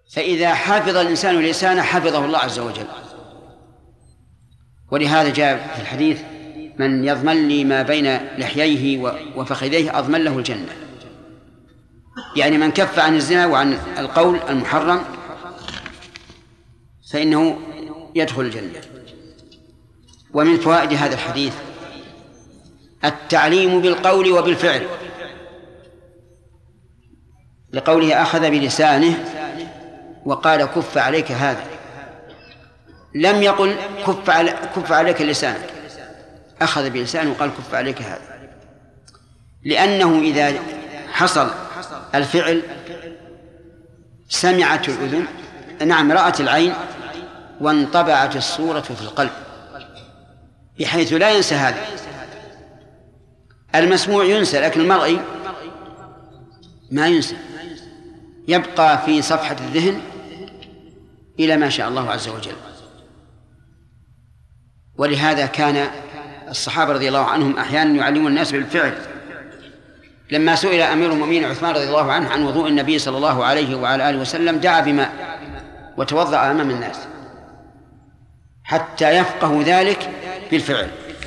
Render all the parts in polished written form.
فإذا حفظ الإنسان لسانه حفظه الله عز وجل. ولهذا جاء في الحديث: من يضمن لي ما بين لحييه وفخذيه أضمن له الجنة. يعني من كف عن الزنا وعن القول المحرم فإنه يدخل الجنة. ومن فوائد هذا الحديث التعليم بالقول وبالفعل، لقوله أخذ بلسانه وقال كف عليك هذا، لم يقل كف عليك لسانك، أخذ بلسانه وقال كف عليك هذا، لأنه إذا حصل الفعل سمعت الأذن، نعم رأت العين، وانطبعت الصورة في القلب، بحيث لا ينسى هذا. المسموع ينسى، لكن المرئي ما ينسى، يبقى في صفحة الذهن إلى ما شاء الله عز وجل. ولهذا كان الصحابة رضي الله عنهم أحيانا يعلمون الناس بالفعل. لما سئل أمير المؤمنين عثمان رضي الله عنه عن وضوء النبي صلى الله عليه وعلى آله وسلم دعا بماء وتوضأ أمام الناس حتى يفقهوا ذلك بالفعل.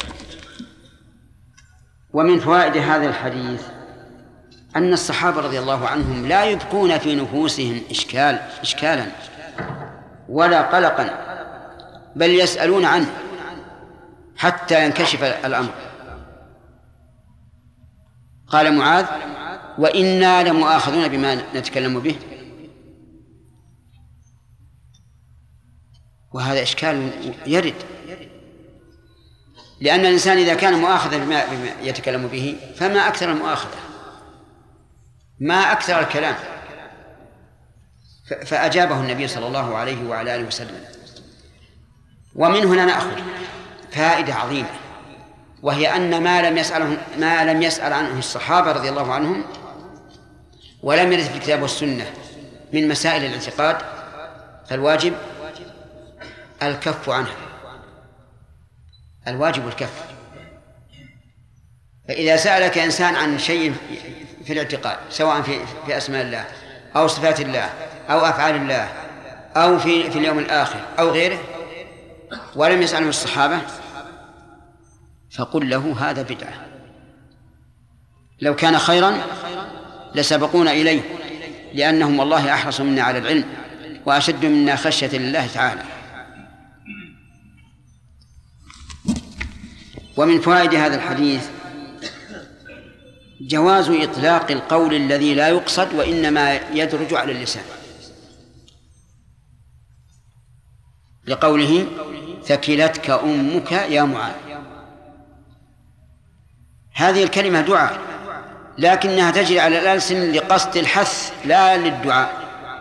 ومن فوائد هذا الحديث أن الصحابة رضي الله عنهم لا يبقون في نفوسهم إشكالا ولا قلقا، بل يسألون عنه حتى ينكشف الأمر. قال معاذ: وإنا لمؤاخذون بما نتكلم به. وهذا إشكال يرد، لأن الإنسان إذا كان مؤاخذا بما يتكلم به فما أكثر المؤاخذة، ما أكثر الكلام. فأجابه النبي صلى الله عليه وعلى آله وسلم. ومن هنا نأخذ فائدة عظيمة، وهي أن ما لم يسأل عنه الصحابة رضي الله عنهم ولم يرد في الكتاب والسنة من مسائل الاعتقاد فالواجب الكف عنه، الواجب الكف. فإذا سألك إنسان عن شيء في الاعتقاد، سواء في أسماء الله أو صفات الله أو أفعال الله أو في اليوم الآخر أو غيره، ولم يسأله الصحابة، فقل له هذا بدعة. لو كان خيرا لسبقونا إليه، لأنهم والله أحرص منا على العلم وأشد منا خشية لله تعالى. ومن فوائد هذا الحديث جواز إطلاق القول الذي لا يقصد وإنما يدرج على اللسان، لقوله: ثكلتك أمك يا معاذ. هذه الكلمة دعاء، لكنها تجري على الألسن لقصد الحث لا للدعاء.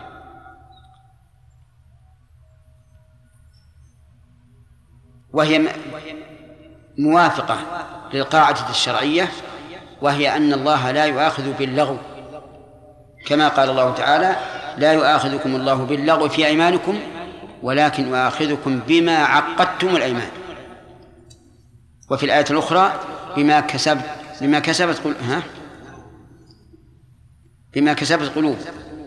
وهي موافقة للقاعدة الشرعية، وهي أن الله لا يؤاخذ باللغو، كما قال الله تعالى: لا يؤاخذكم الله باللغو في أيمانكم ولكن يؤاخذكم بما عقدتم الأيمان. وفي الآية الأخرى: بما كسبت قلوب.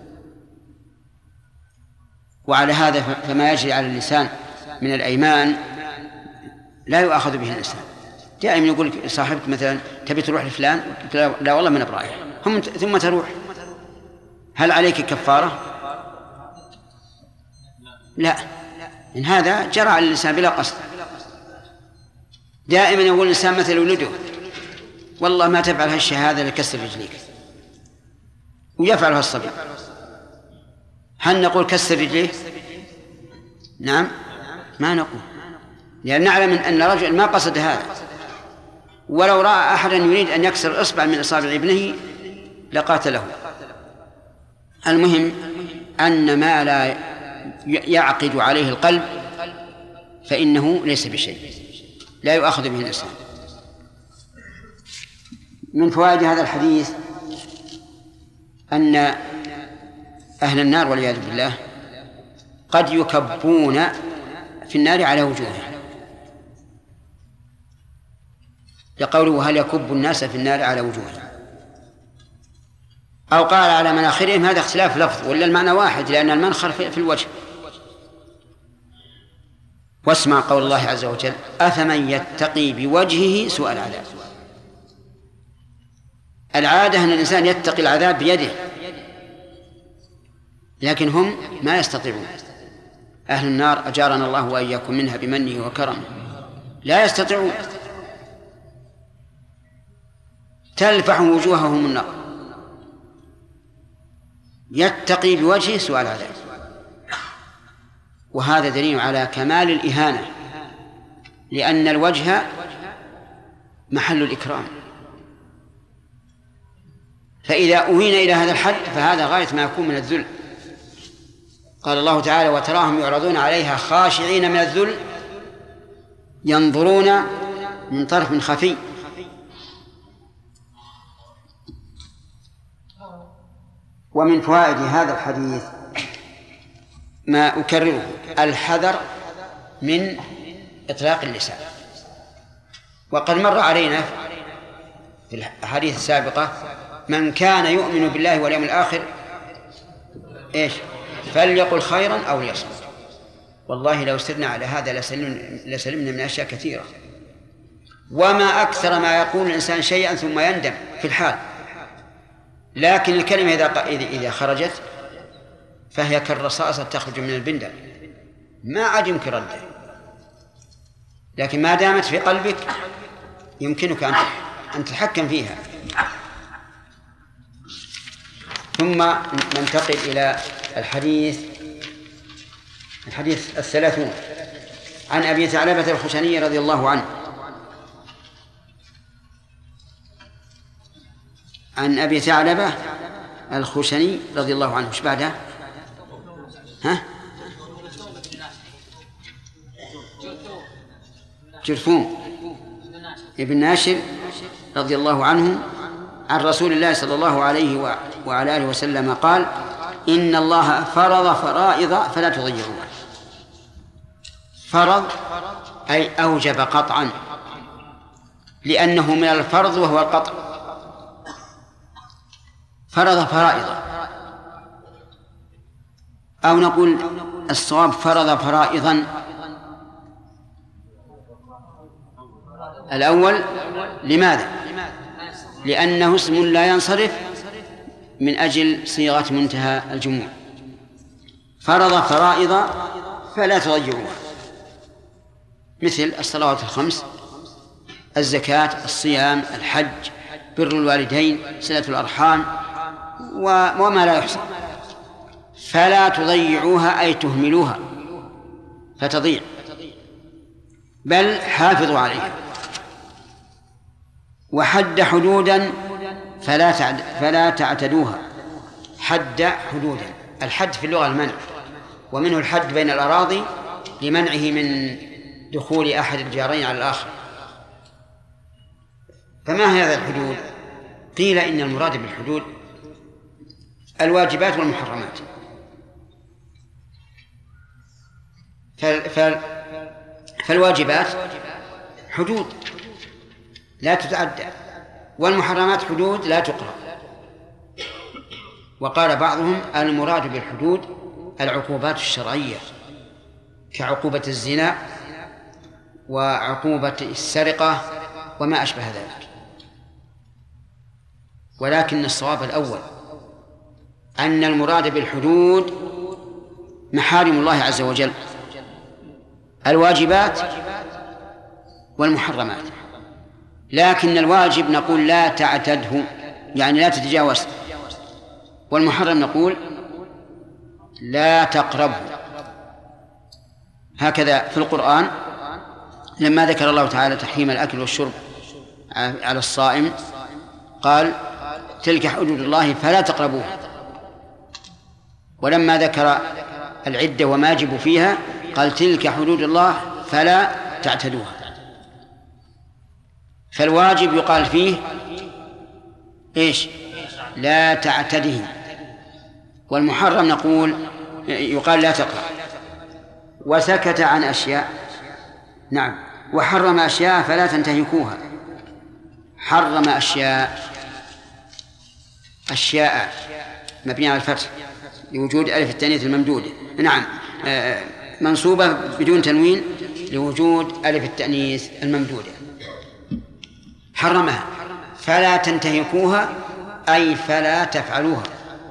وعلى هذا فما يجري على اللسان من الأيمان لا يؤاخذ به الإنسان. دائما يقول صاحبك مثلا: تبي تروح لفلان؟ لا والله من أبرايح. ثم تروح، هل عليك كفارة؟ لا، إن هذا جرى على اللسان بلا قصد. دائما يقول الإنسان مثل ولده: والله ما تفعل هالشهادة لكسر رجليك، ويفعلها الصبي. هل نقول كسر رجليه؟ نعم، ما نقول، لأن نعلم أن رجل ما قصد هذا، ولو رأى أحدا يريد أن يكسر إصبع من إصابع ابنه لقاتله. المهم أن ما لا يعقد عليه القلب فإنه ليس بشيء، لا يؤاخذ به الإنسان. من فوائد هذا الحديث أن أهل النار والعياذ بالله قد يكبون في النار على وجوههم، لقوله: هل يكب الناس في النار على وجوههم. أو قال على مناخرهم، هذا اختلاف لفظ، ولا المعنى واحد لأن المنخر في الوجه. واسمع قول الله عز وجل: أفمن يتقي بوجهه سوء العذاب. العادة أن الإنسان يتقي العذاب بيده، لكن هم ما يستطيعون. أهل النار أجارنا الله وإياكم منها بمنه وكرمه، لا يستطيعون، تلفح وجوههم النار. يتقي بوجهه سوء العذاب، وهذا دليل على كمال الإهانة، لأن الوجه محل الإكرام، فإذا أهين إلى هذا الحد فهذا غاية ما يكون من الذل. قال الله تعالى: وتراهم يعرضون عليها خاشعين من الذل ينظرون من طرف خفي. ومن فوائد هذا الحديث ما أكرره: الحذر من إطلاق اللسان. وقد مر علينا في الحديث السابقة: من كان يؤمن بالله واليوم الآخر فليقل خيرا أو ليصمت. والله لو سرنا على هذا لسلمنا من أشياء كثيرة. وما أكثر ما يقول الإنسان شيئا ثم يندم في الحال، لكن الكلمة إذا خرجت فهي كالرصاصة تخرج من البندق، ما عاد يمكن رده، لكن ما دامت في قلبك يمكنك أن تتحكم فيها. ثم ننتقل إلى الحديث 30 عن أبي ثعلبة الخشني رضي الله عنه. عن أبي ثعلبة الخشني رضي الله عنه. ايش بعدها؟ جرثوم ابن ناشر رضي الله عنه عن رسول الله صلى الله عليه وعلى آله وسلم قال: إن الله فرض فرائض فلا تضيعوها. فرض أي أوجب قطعا، لأنه من الفرض وهو القطع. فرض فرائض، أو نقول الصواب فرض فرائضا. الأول لماذا؟ لأنه اسم لا ينصرف من أجل صيغة منتهى الجموع. فرض فرائض فلا تضيعوها، مثل الصلوات الخمس، الزكاة، الصيام، الحج، بر الوالدين، صلة الأرحام، وما لا يحصى. فلا تضيعوها أي تهملوها فتضيع، بل حافظوا عليها. وحد حدودا فلا تعتدوها. حد حدودا، الحد في اللغة المنع، ومنه الحد بين الأراضي لمنعه من دخول أحد الجارين على الآخر. فما هي هذه الحدود؟ قيل إن المراد بالحدود الواجبات والمحرمات. فالواجبات حدود لا تتعدى، والمحرمات حدود لا تقرب. وقال بعضهم: المراد بالحدود العقوبات الشرعية، كعقوبة الزنا وعقوبة السرقة وما أشبه ذلك. ولكن الصواب الأول، أن المراد بالحدود محارم الله عز وجل، الواجبات والمحرمات. لكن الواجب نقول لا تعتده، يعني لا تتجاوز، والمحرم نقول لا تقربه. هكذا في القرآن لما ذكر الله تعالى تحريم الأكل والشرب على الصائم قال: تلك حدود الله فلا تقربوها. ولما ذكر العدة وما يجب فيها قال: تلك حدود الله فلا تعتدوها. فالواجب يقال فيه لا تعتده، والمحرم يقال لا تقرأ. وسكت عن أشياء، نعم، وحرم أشياء فلا تنتهكوها. حرم أشياء أشياء مبنية على الفتح لوجود ألف التأنيث الممدودة، نعم، منصوبة بدون تنوين لوجود ألف التأنيث الممدودة. حرمها فلا تنتهكوها أي فلا تفعلوها،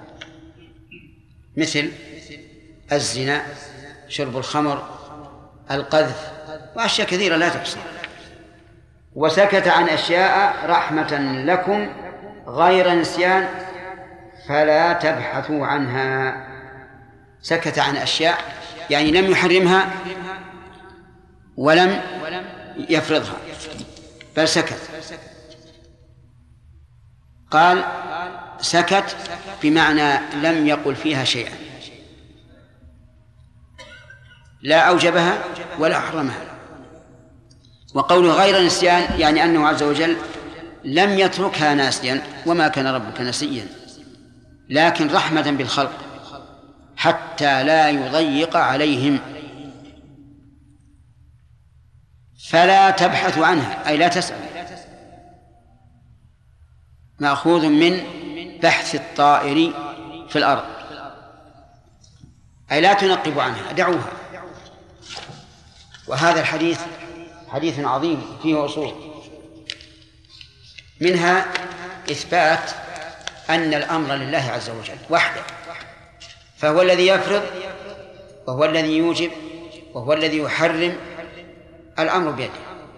مثل الزنا، شرب الخمر، القذف، وأشياء كثيرة لا تحصى. وسكت عن أشياء رحمة لكم غير نسيان فلا تبحثوا عنها. سكت عن أشياء يعني لم يحرمها ولم يفرضها، بل سكت. قال سكت بمعنى لم يقل فيها شيئا، لا أوجبها ولا حرمها. وقوله غير نسيان يعني أنه عز وجل لم يتركها ناسيا، وما كان ربك نسيا، لكن رحمة بالخلق حتى لا يضيق عليهم. فلا تبحثوا عنها أي لا تسألوا، مأخوذ من بحث الطائر في الأرض، أي لا تنقبوا عنها، دعوها. وهذا الحديث حديث عظيم فيه أصول، منها إثبات أن الأمر لله عز وجل وحده، فهو الذي يفرض وهو الذي يوجب وهو الذي يحرم، الأمر بيده.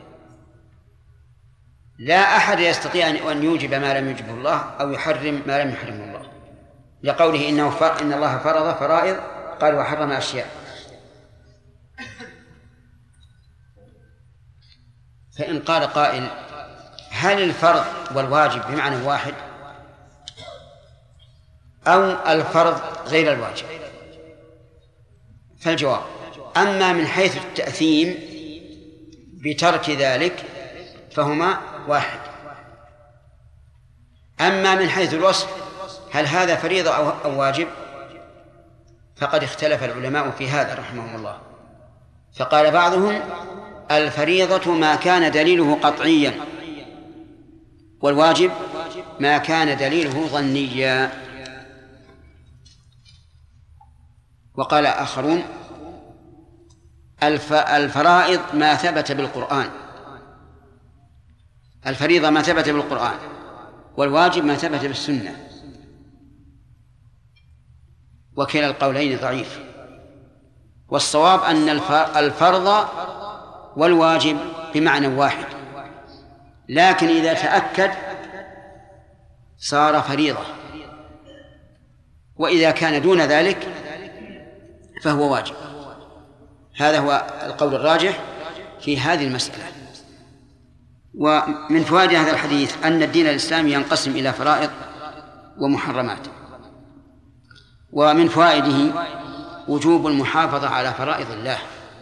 لا أحد يستطيع أن يوجب ما لم يوجبه الله أو يحرم ما لم يحرمه الله، لقوله إن الله فرض فرائض قال وحرم أشياء. فإن قال قائل هل الفرض والواجب بمعنى واحد أو الفرض غير الواجب؟ فالجواب أما من حيث التأثيم بترك ذلك فهما واحد، أما من حيث الوصف هل هذا فريضة أو واجب فقد اختلف العلماء في هذا رحمهم الله. فقال بعضهم الفريضة ما كان دليله قطعيا، والواجب ما كان دليله ظنيا. وقال آخرون الفرائض ما ثبت بالقرآن، الفريضة ما ثبت بالقرآن، والواجب ما ثبت بالسنة، وكلا القولين ضعيف. والصواب أن الفرض والواجب بمعنى واحد، لكن إذا تأكد صار فريضة، وإذا كان دون ذلك فهو واجب. هذا هو القول الراجح في هذه المسألة. ومن فوائد هذا الحديث أن الدين الإسلامي ينقسم إلى فرائض ومحرمات. ومن فوائده وجوب المحافظة على فرائض الله،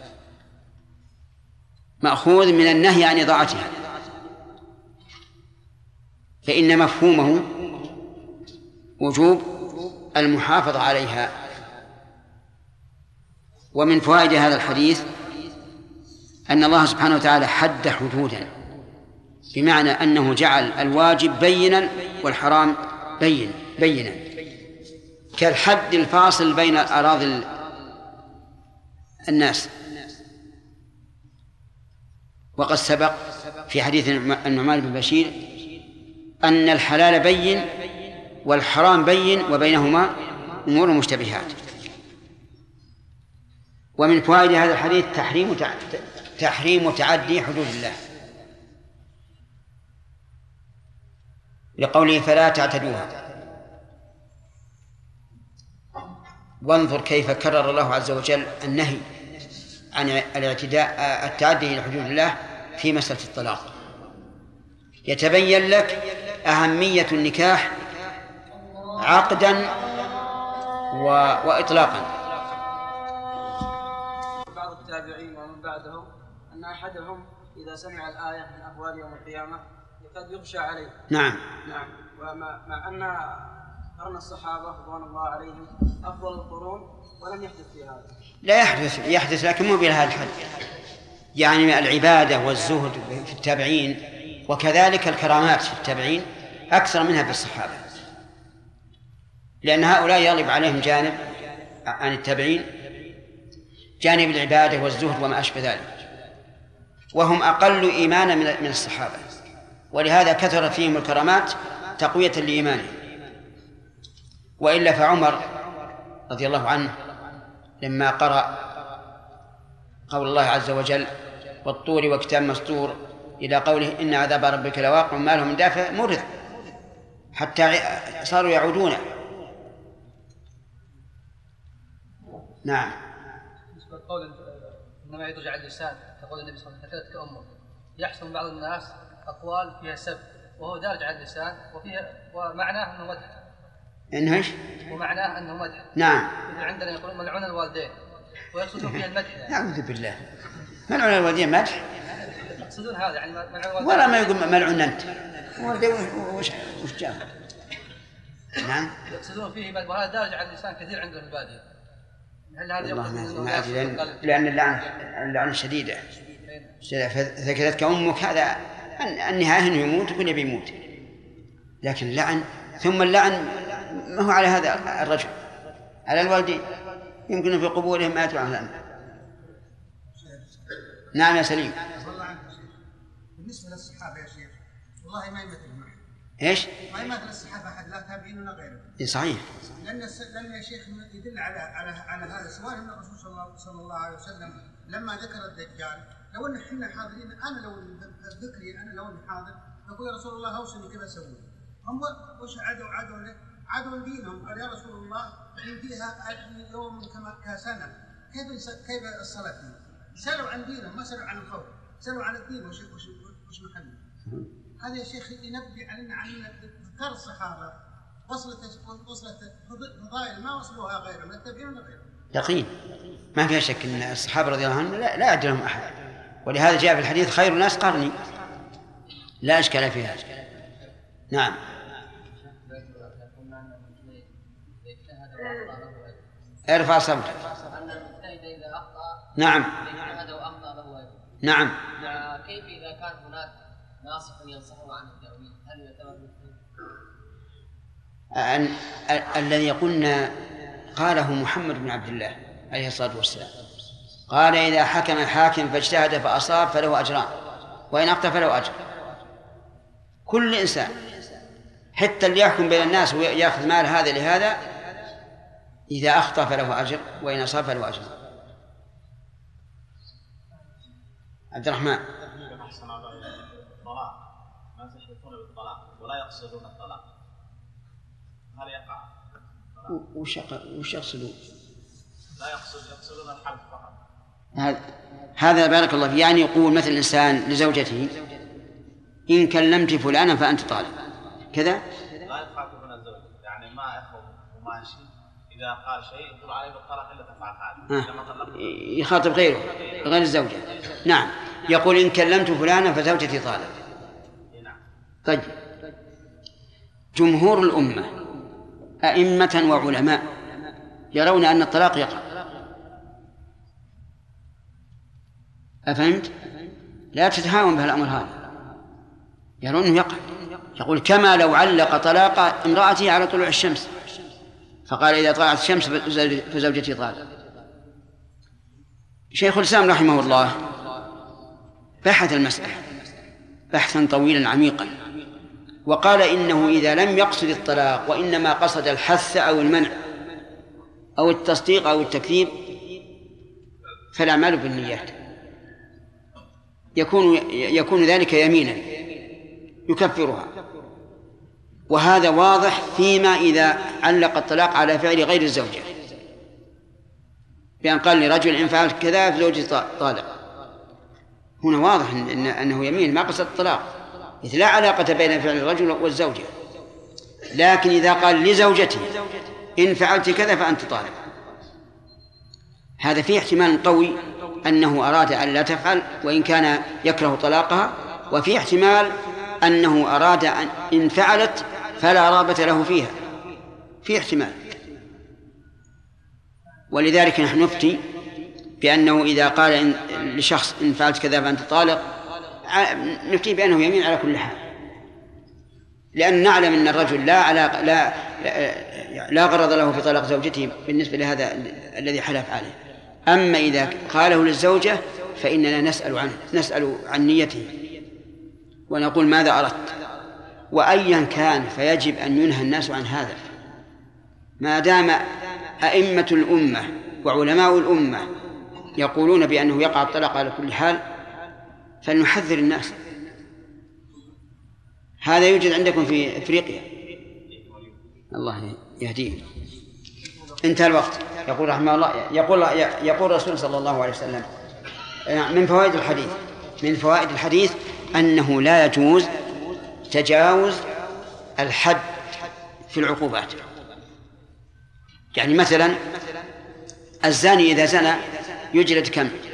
مأخوذ من النهي عن إضاعتها، فإن مفهومه وجوب المحافظة عليها. ومن فوائد هذا الحديث أن الله سبحانه وتعالى حد حدودا، بمعنى أنه جعل الواجب بينا والحرام بينا، كالحد الفاصل بين أراضي الناس. وقد سبق في حديث النعمان بن بشير أن الحلال بين والحرام بين وبينهما أمور مشتبهات. ومن فوائد هذا الحديث تحريم تعدي حدود الله، لقوله فلا تعتدوها. وانظر كيف كرر الله عز وجل النهي عن التعدي إلى حدود الله في مسألة الطلاق، يتبين لك أهمية النكاح عقدا وإطلاقا. بعض التابعين ومن بعدهم أن أحدهم إذا سمع الآية من أهوال يوم القيامة قد يغشى عليه. نعم. ومع أن قرن الصحابة رضوان الله عليهم أفضل القرون ولم يحدث في هذا. لا يحدث لكن مو بهذا الحد، يعني العبادة والزهد في التابعين وكذلك الكرامات في التابعين أكثر منها في الصحابة. لأن هؤلاء يغلب عليهم جانب عن التابعين، جانب العبادة والزهد وما أشبه ذلك، وهم أقل إيمانا من الصحابة، ولهذا كثر فيهم الكرامات تقوية لإيمانهم. وإلا فعمر رضي الله عنه لما قرأ قول الله عز وجل والطور وكتاب مسطور إلى قوله إن عذاب ربك لواقع ما له من دافع مرض، حتى صاروا يعودون. نعم. قول إنما يدرج على اللسان تقول النبي صلى الله عليه وسلم كأمه، يحصل بعض الناس أقوال فيها سب وهو دارج على اللسان ومعناه أنه مدح. إنه إيش؟ ومعناه أنه مدح. نعم. عندنا يقولون ملعون الوالدين ويقصدون فيها المدح يعني. نعوذ بالله، ملعون الوالدين مدح؟ يقصدون هذا يعني ملعون الوالدين. ولا ما يقول ملعون أنت وش جاء؟ نعم. يقصدون فيه وهذا دارج على اللسان كثير عندنا في البادية. هل هذا ما أدري لأن اللعنة شديدة. فذكرتك أمك هذا النهاية أنه يموت وكل يبي يموت، لكن اللعن ثم اللعن ما هو على هذا الرجل، على الوالدين، يمكن في قبورهم ما يدعو عنه. نعم يا سليم. بالنسبة للصحابة يا شيخ والله ما يمثل معه. ايش؟ ما يمثل الصحابة أحد لا تابعين ولا غيره. صحيح. لأن يا شيخ يدل على هذا، سواء أن الرسول صلى الله عليه وسلم لما ذكر الدجال، لو أن احنا حاضرين، أنا لو ذكري أنا لو أني حاضر أقول يا رسول الله أوصني كيف أسوي. هم وش عادوا دينهم، قال يا رسول الله إن فيها يوم كسنة، كيف الصلاة فيه؟ سألوا عن دينهم ما سألوا عن الخوف، سألوا عن الدين وش محله. هذا يا شيخ ينبي علينا عن ذكر الصحابة وصلت فضائل ما وصلوها غيرهم، لا التابعين ولا غيرهم. يقين ما فيها شك ان الصحابة رضي الله عنهم لا يعدلهم أحد، ولهذا جاء في الحديث خير الناس قرني، لا إشكال فيها. نعم. ارفع صوتك. نعم. نعم. كيف إذا كان هناك ناصح ينصحه عن التأويل هل يعتبر الذي يقولنا قاله محمد بن عبد الله عليه الصلاة والسلام، قال إذا حكم الحاكم فاجتهد فأصاب فله أجران وإن أخطأ فله أجر. كل إنسان حتى اللي يحكم بين الناس ويأخذ مال هذا لهذا إذا أخطأ فله أجر وإن أصاب فله أجر. عبد الرحمن. ولا يقصدون الطلاق، هل يقع؟ وش يقصدون؟ لا يقصدون الحلف فقط. هذا بارك الله فيه، يعني يقول مثل الإنسان لزوجته إن كلمت فلانا فأنت طالق كذا، لا يخاطب من الزوج، يعني ما يخطب وما شيء، إذا قال شيء يقول عليه بالطلاق إلا تفعل هذا. يخاطب غير الزوجة. نعم. يقول إن كلمت فلانا فزوجتي طالق. طيب، جمهور الأمة أئمة وعلماء يرون أن الطلاق يقع. أفهمت؟ لا تتهاون بهالأمر هذا، يرون أنه يقع. يقول كما لو علق طلاق امرأته على طلوع الشمس فقال إذا طلعت الشمس فزوجتي طالق. شيخ الإسلام رحمه الله بحث المسألة بحثا طويلا عميقا، وقال إنه إذا لم يقصد الطلاق وإنما قصد الحث أو المنع أو التصديق أو التكذيب فالأعمال بالنيات، يكون ذلك يمينا يكفرها. وهذا واضح فيما إذا علق الطلاق على فعل غير الزوجة، بأن قال لرجل إن فعلت كذا فزوجي طالق، هنا واضح أنه يمين ما قصد الطلاق، إذ لا علاقة بين فعل الرجل والزوجة. لكن إذا قال لزوجتي إن فعلت كذا فأنت طالق، هذا فيه احتمال قوي أنه أراد أن لا تفعل وإن كان يكره طلاقها، وفيه احتمال أنه أراد أن إن فعلت فلا رابة له فيها، فيه احتمال. ولذلك نحن نفتي بأنه إذا قال لشخص إن فعلت كذا فأنت طالق نفتي بأنه يمين على كل حال، لأن نعلم أن الرجل لا غرض له في طلاق زوجته بالنسبة لهذا الذي حلف عليه. أما إذا قاله للزوجة فإننا نسأل عن نيته ونقول ماذا أردت، وأيا كان فيجب أن ينهى الناس عن هذا. ما دام أئمة الأمة وعلماء الأمة يقولون بأنه يقع الطلاق على كل حال فلنحذر الناس. هذا يوجد عندكم في أفريقيا، الله يهديه. انتهى الوقت. يقول رحمه الله، يقول الرسول صلى الله عليه وسلم من فوائد الحديث أنه لا يجوز تجاوز الحد في العقوبات. يعني مثلا الزاني إذا زنى يجلد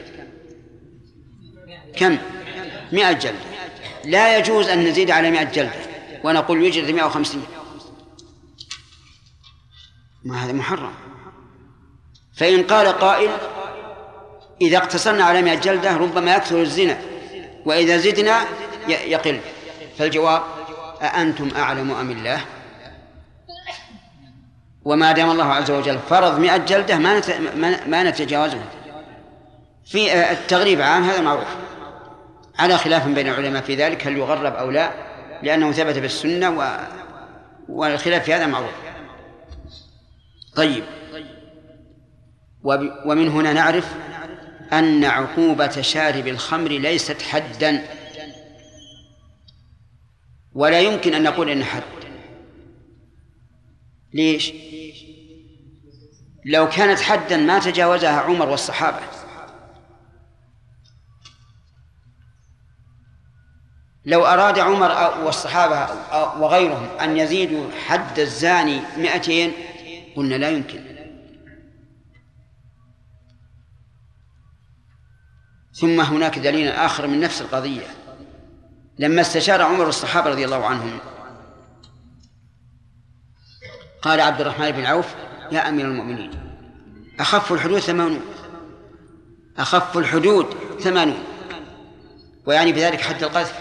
كم 100 جلدة، لا يجوز أن نزيد على 100 جلدة ونقول يجلد 150، ما هذا محرم. فإن قال قائل إذا اقتصرنا على 100 جلدة ربما يكثر الزنا وإذا زدنا يقل، فالجواب أأنتم أعلم أم الله؟ وما دام الله عز وجل فرض 100 جلدة ما نتجاوزها. في التغريب عام هذا معروف، على خلاف بين العلماء في ذلك هل يغرب أو لا، لأنه ثبت بالسنة والخلاف في هذا معروف. طيب، ومن هنا نعرف أن عقوبة شارب الخمر ليست حدا، ولا يمكن أن نقول إن حد. ليش؟ لو كانت حدا ما تجاوزها عمر والصحابة. لو أراد عمر والصحابة وغيرهم أن يزيدوا حد الزاني 200 قلنا لا يمكن. ثم هناك دليل آخر من نفس القضية، لما استشار عمر الصحابة رضي الله عنهم قال عبد الرحمن بن عوف يا أمير المؤمنين أخف الحدود 80، ويعني بذلك حد القذف.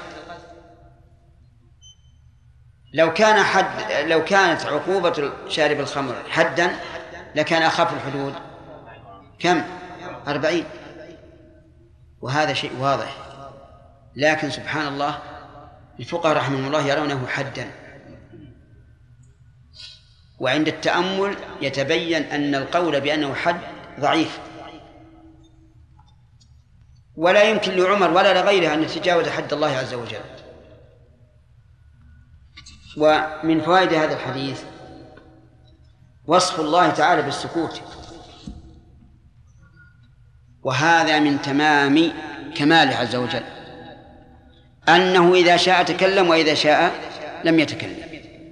لو كانت عقوبة شارب الخمر حدا لكان أخف الحدود كم؟ 40. وهذا شيء واضح، لكن سبحان الله الفقهاء رحمهم الله يرونه حدا، وعند التأمل يتبين أن القول بأنه حد ضعيف، ولا يمكن لعمر ولا لغيره أن يتجاوز حد الله عز وجل. ومن فوائد هذا الحديث وصف الله تعالى بالسكوت، وهذا من تمام كماله عز وجل، أنه إذا شاء تكلم وإذا شاء لم يتكلم.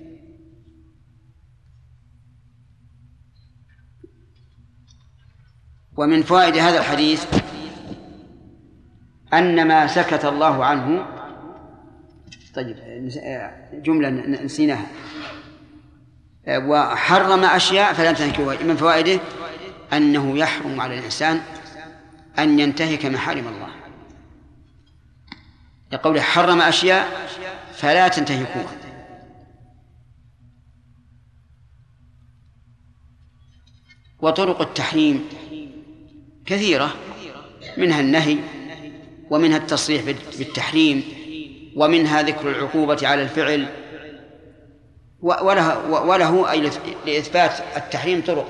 ومن فوائد هذا الحديث أن ما سكت الله عنه، طيب جملة نسيناها، وحرم أشياء فلا تنتهكوها. من فوائده أنه يحرم على الإنسان أن ينتهك محارم الله، يقول حرم أشياء فلا تنتهكوها. وطرق التحريم كثيرة، منها النهي ومنها التصريح بالتحريم ومنها ذكر العقوبة على الفعل، وله أي لإثبات التحريم طرق.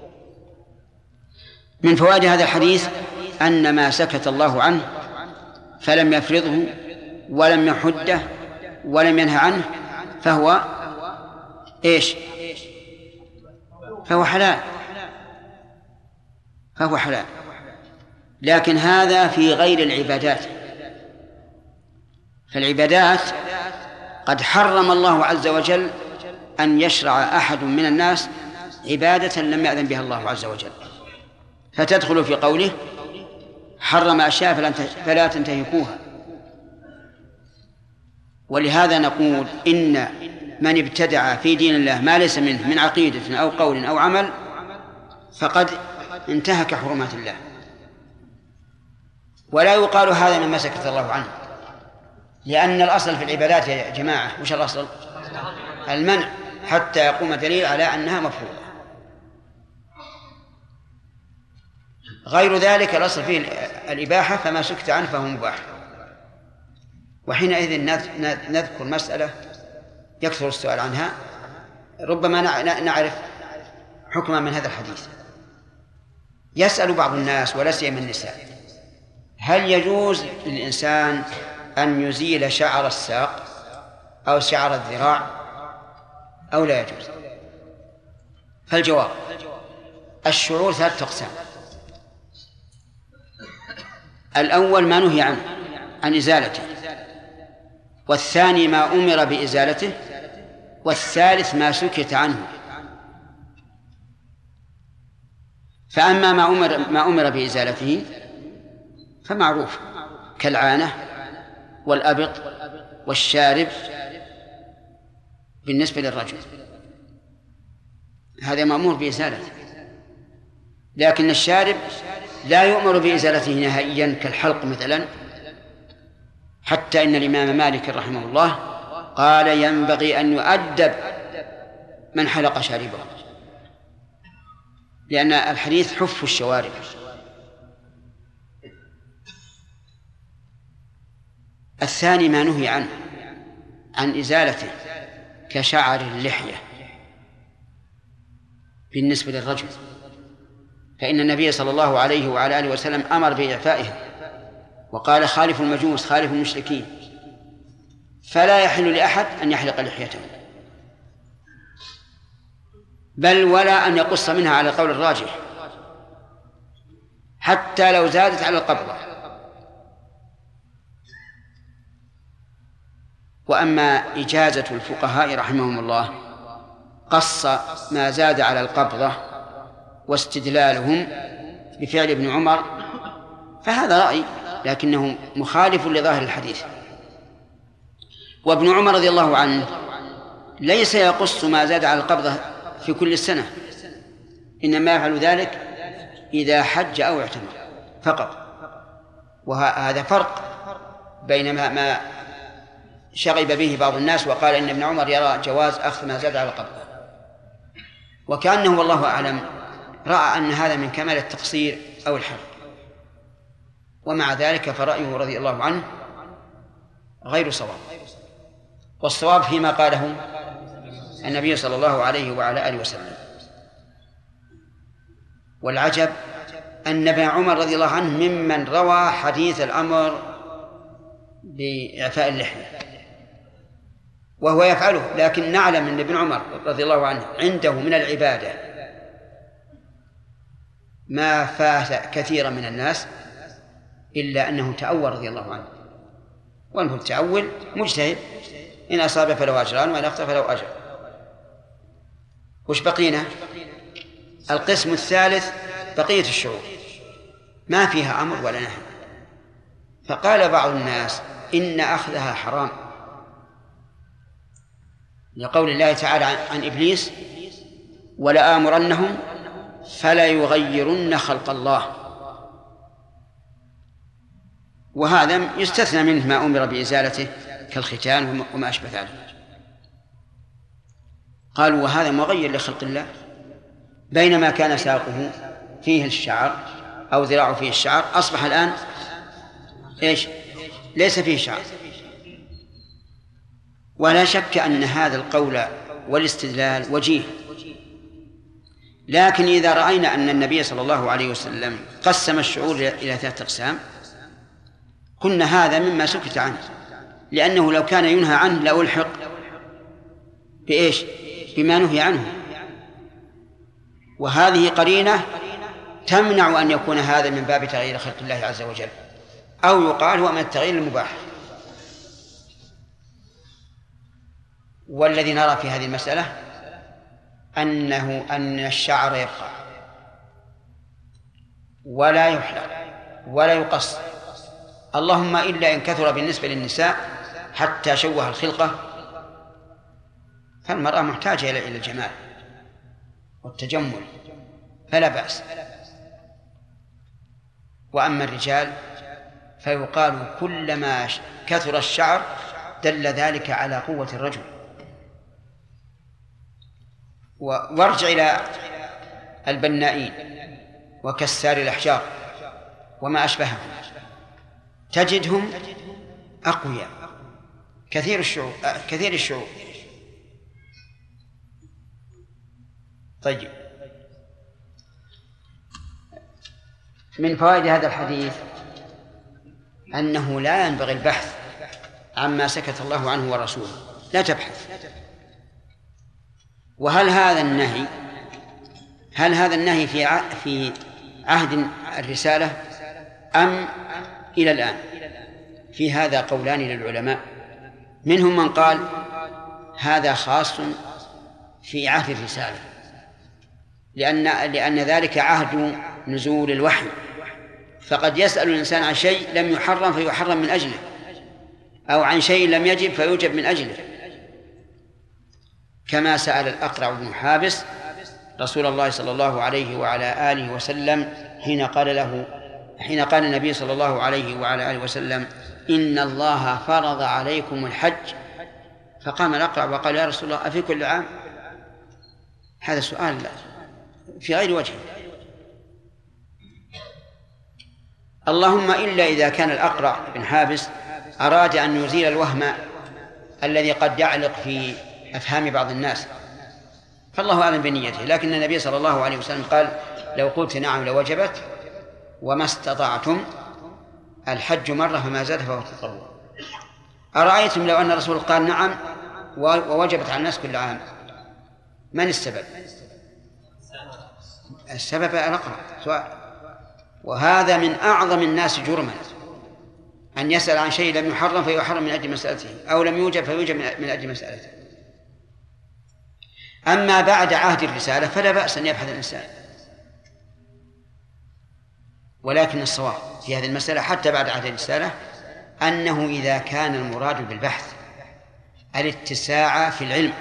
من فوائد هذا الحديث أن ما سكت الله عنه فلم يفرضه ولم يحده ولم ينهى عنه فهو إيش؟ فهو حلال. لكن هذا في غير العبادات. فالعبادات قد حرم الله عز وجل أن يشرع أحد من الناس عبادة لم يأذن بها الله عز وجل، فتدخل في قوله حرم أشياء فلا تنتهكوها. ولهذا نقول إن من ابتدع في دين الله ما ليس منه من عقيدة أو قول أو عمل فقد انتهك حرمات الله. ولا يقال هذا مما سكت الله عنه، لأن الأصل في العبادات يا جماعة وش الأصل؟ المنع. حتى يقوم دليل على أنها مفروضة. غير ذلك الأصل فيه الإباحة، فما سكت عنه فهو مباح. وحينئذ نذكر مسألة يكثر السؤال عنها، ربما نعرف حكما من هذا الحديث. يسأل بعض الناس ولا سيما النساء: هل يجوز للإنسان أن يزيل شعر الساق أو شعر الذراع أو لا يجوز؟ فالجواب: الشعور 3 أقسام. الأول ما نهي عنه عن إزالته، والثاني ما أمر بإزالته، والثالث ما سكت عنه. فأما ما أمر بإزالته فمعروف كالعانة والأبط والشارب بالنسبة للرجل، هذا مأمور بإزالته. لكن الشارب لا يؤمر بإزالته نهائيا كالحلق مثلا، حتى إن الإمام مالك رحمه الله قال: ينبغي أن يؤدب من حلق شاربه، لأن الحديث حف الشوارب. الثاني ما نهي عنه عن إزالته كشعر اللحية بالنسبة للرجل، فإن النبي صلى الله عليه وعلى آله وسلم أمر بإعفائها وقال: خالفوا المجوس، خالفوا المشركين. فلا يحل لأحد أن يحلق لحيته، بل ولا أن يقص منها على القول الراجح، حتى لو زادت على القبضة. وأما إجازة الفقهاء رحمهم الله قص ما زاد على القبضة واستدلالهم بفعل ابن عمر فهذا رأي، لكنه مخالف لظاهر الحديث. وابن عمر رضي الله عنه ليس يقص ما زاد على القبضة في كل السنة، إنما يفعل ذلك إذا حج أو اعتمر فقط. وهذا فرق بين ما شغب به بعض الناس وقال إن ابن عمر يرى جواز أخذ ما زاد على القبضة، وكأنه والله أعلم رأى أن هذا من كمال التقصير أو الحرف. ومع ذلك فرأيه رضي الله عنه غير صواب، والصواب فيما قاله النبي صلى الله عليه وعلى آله وسلم. والعجب أن ابن عمر رضي الله عنه ممن روى حديث الأمر بإعفاء اللحية وهو يفعله، لكن نعلم أن ابن عمر رضي الله عنه عنده من العبادة ما فات كثيرا من الناس، إلا أنه تأول رضي الله عنه، والمتأول مجتهد، إن أصاب فله أجران وإن أخطأ فله أجر. وش بقينا؟ القسم الثالث بقية الشعور ما فيها أمر ولا نهي. فقال بعض الناس إن أخذها حرام لقول الله تعالى عن إبليس: ولآمرنهم فلا يغيرن خلق الله. وهذا يستثنى منه ما أمر بإزالته كالختان وما أشبه ذلك. قالوا: وهذا مغير لخلق الله، بينما كان ساقه فيه الشعر أو ذراعه فيه الشعر أصبح الآن إيش؟ ليس فيه شعر. ولا شك أن هذا القول والاستدلال وجيه، لكن إذا رأينا أن النبي صلى الله عليه وسلم قسم الشعور إلى 3 أقسام قلنا هذا مما سكت عنه، لأنه لو كان ينهى عنه لألحق بإيش؟ بما نهي عنه. وهذه قرينة تمنع أن يكون هذا من باب تغيير خلق الله عز وجل، أو يقال هو من التغيير المباح. والذي نرى في هذه المسألة أن الشعر يبقى ولا يحلق ولا يقص، اللهم إلا إن كثر بالنسبة للنساء حتى شوه الخلقة، فالمرأة محتاجة إلى الجمال والتجمل فلا بأس. وأما الرجال فيقال كلما كثر الشعر دل ذلك على قوة الرجل، وارجع إلى البنائين وكسار الأحجار وما أشبههم تجدهم أقوياء كثير الشعور. طيب، من فوائد هذا الحديث أنه لا ينبغي البحث عما سكت الله عنه ورسوله، لا تبحث. وهل هذا النهي في عهد الرسالة أم إلى الآن؟ في هذا قولان للعلماء، منهم من قال هذا خاص في عهد الرسالة، لأن ذلك عهد نزول الوحي، فقد يسأل الإنسان عن شيء لم يحرم فيحرم من أجله، أو عن شيء لم يجب فيوجب من أجله، كما سأل الأقرع بن حابس رسول الله صلى الله عليه وعلى آله وسلم حين قال النبي صلى الله عليه وعلى آله وسلم إن الله فرض عليكم الحج، فقام الأقرع وقال يا رسول الله أفي كل عام؟ هذا سؤال في غير وجه، اللهم إلا إذا كان الأقرع بن حابس أراد أن يزيل الوهم الذي قد يعلق في أفهام بعض الناس، فالله أعلم بنيته، لكن النبي صلى الله عليه وسلم قال لو قلت نعم لوجبت وما استطعتم، الحج مرة فما زاد فهو تطوع. أرأيتم لو أن الرسول قال نعم ووجبت على الناس كل عام، من السبب؟ السبب الأقرع سؤال. وهذا من أعظم الناس جرما، أن يسأل عن شيء لم يحرم فيحرم من أجل مسألته، أو لم يوجب فيوجب من أجل مسألته. أما بعد عهد الرسالة فلا بأس أن يبحث الإنسان، ولكن الصواب في هذه المسألة حتى بعد عهد الرسالة أنه إذا كان المراد بالبحث الاتساع في العلم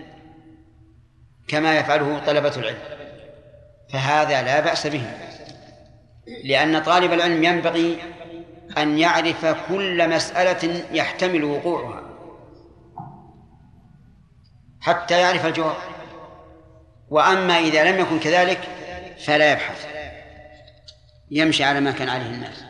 كما يفعله طلبة العلم فهذا لا بأس به، لأن طالب العلم ينبغي أن يعرف كل مسألة يحتمل وقوعها حتى يعرف الجواب. وأما إذا لم يكن كذلك فلا يبحث، يمشي على ما كان عليه الناس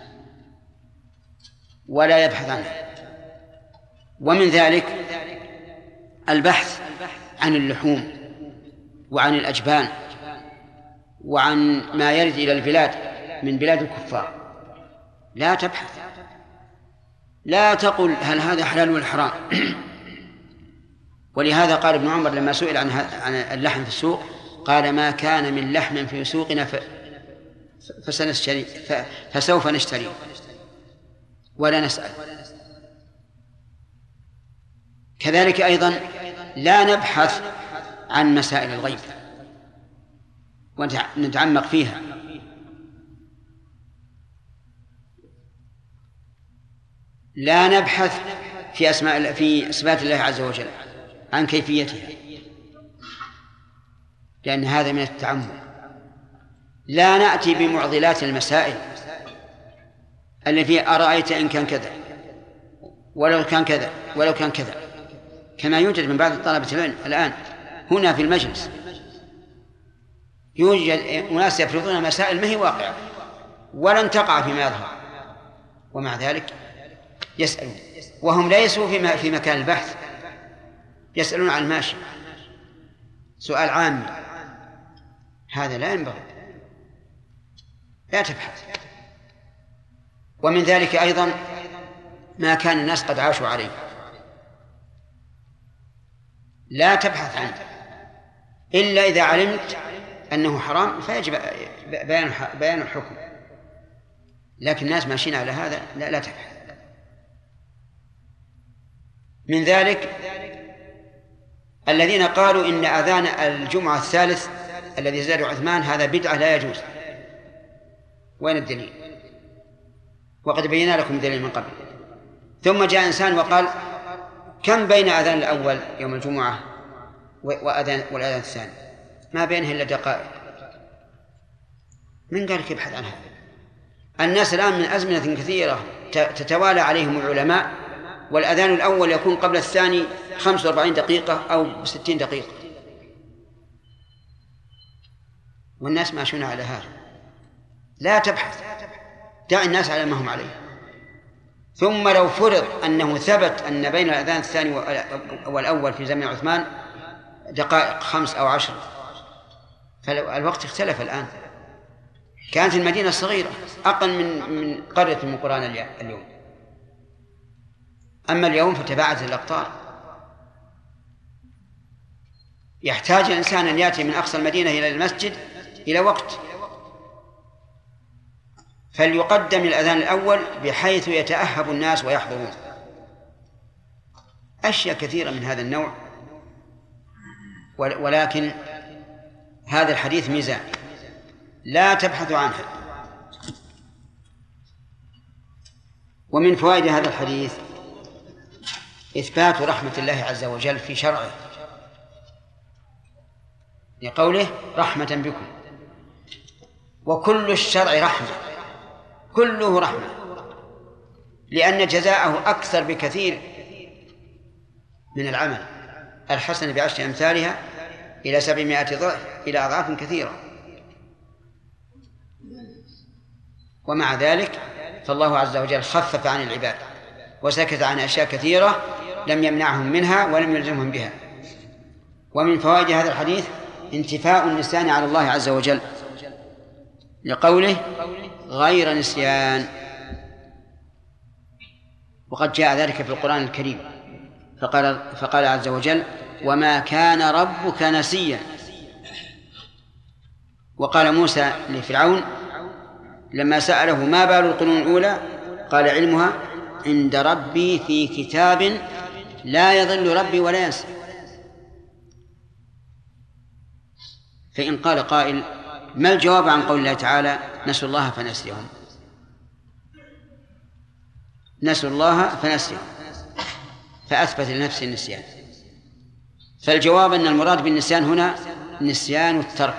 ولا يبحث عنه. ومن ذلك البحث عن اللحوم وعن الأجبان وعن ما يرد إلى البلاد من بلاد الكفار، لا تبحث، لا تقل هل هذا حلال ولا حرام. ولهذا قال ابن عمر لما سئل عن اللحم في السوق قال ما كان من لحم في سوقنا فسوف نشتري ولا نسأل. كذلك أيضا لا نبحث عن مسائل الغيب ونتعمق فيها، لا نبحث في صفات الله عز وجل عن كيفيتها، لأن هذا من التعمق. لا نأتي بمعضلات المسائل التي أرأيت إن كان كذا ولو كان كذا ولو كان كذا، كما يوجد من بعض طلبة العلم الآن هنا في المجلس، يوجد أناس يفرضون مسائل ما هي واقعة ولن تقع فيما يظهر، ومع ذلك يسألون وهم ليسوا في مكان البحث، يسألون عن الماشي سؤال عام، هذا لا ينبغي، لا تبحث. ومن ذلك أيضا ما كان الناس قد عاشوا عليه، لا تبحث عنه إلا إذا علمت أنه حرام فيجب بيان الحكم، لكن الناس ماشيين على هذا لا تبحث. من ذلك الذين قالوا إن أذان الجمعة الثالث الذي زاد عثمان هذا بدعة لا يجوز. وين الدليل؟ وقد بينا لكم الدليل من قبل. ثم جاء إنسان وقال كم بين أذان الأول يوم الجمعة والأذان الثاني؟ ما بينه إلا دقائق. من قال لك يبحث عن هذا؟ الناس الآن من أزمنة كثيرة تتوالى عليهم العلماء، والأذان الأول يكون قبل الثاني 45 دقيقة أو 60 دقيقة، والناس ماشون على هذا. لا تبحث، دع الناس على ما هم عليه. ثم لو فرض أنه ثبت أن بين الأذان الثاني والأول في زمن عثمان دقائق 5 أو 10، فالوقت اختلف الآن. كانت المدينة صغيرة أقل من قرية من قرآن اليوم، أما اليوم فتباعدت الأقطار. يحتاج الإنسان أن يأتي من أقصى المدينة إلى المسجد إلى وقت، فليقدم الأذان الأول بحيث يتأهب الناس ويحضرون. أشياء كثيرة من هذا النوع، ولكن هذا الحديث ميزان لا تبحث عنها. ومن فوائد هذا الحديث إثبات رحمة الله عز وجل في شرعه، لقوله رحمة بكم، وكل الشرع رحمة، كله رحمة، لأن جزاءه أكثر بكثير من العمل. الحسنة ب10 أمثالها إلى 700 ضعف إلى أضعاف كثيرة. ومع ذلك فالله عز وجل خفف عن العباد وسكت عن أشياء كثيرة لم يمنعهم منها ولم يلزمهم بها. ومن فوائد هذا الحديث انتفاء النسيان على الله عز وجل، لقوله غير نسيان، وقد جاء ذلك في القرآن الكريم، فقال عز وجل وما كان ربك نسيا. وقال موسى لفرعون لما سأله ما بال القرون الأولى قال علمها عند ربي في كتاب لا يضل ربي ولا ينسى. فإن قال قائل ما الجواب عن قول الله تعالى نسوا الله فنسيهم؟ نسوا الله فنسيهم فأثبت لنفسه النسيان. فالجواب أن المراد بالنسيان هنا نسيان الترك،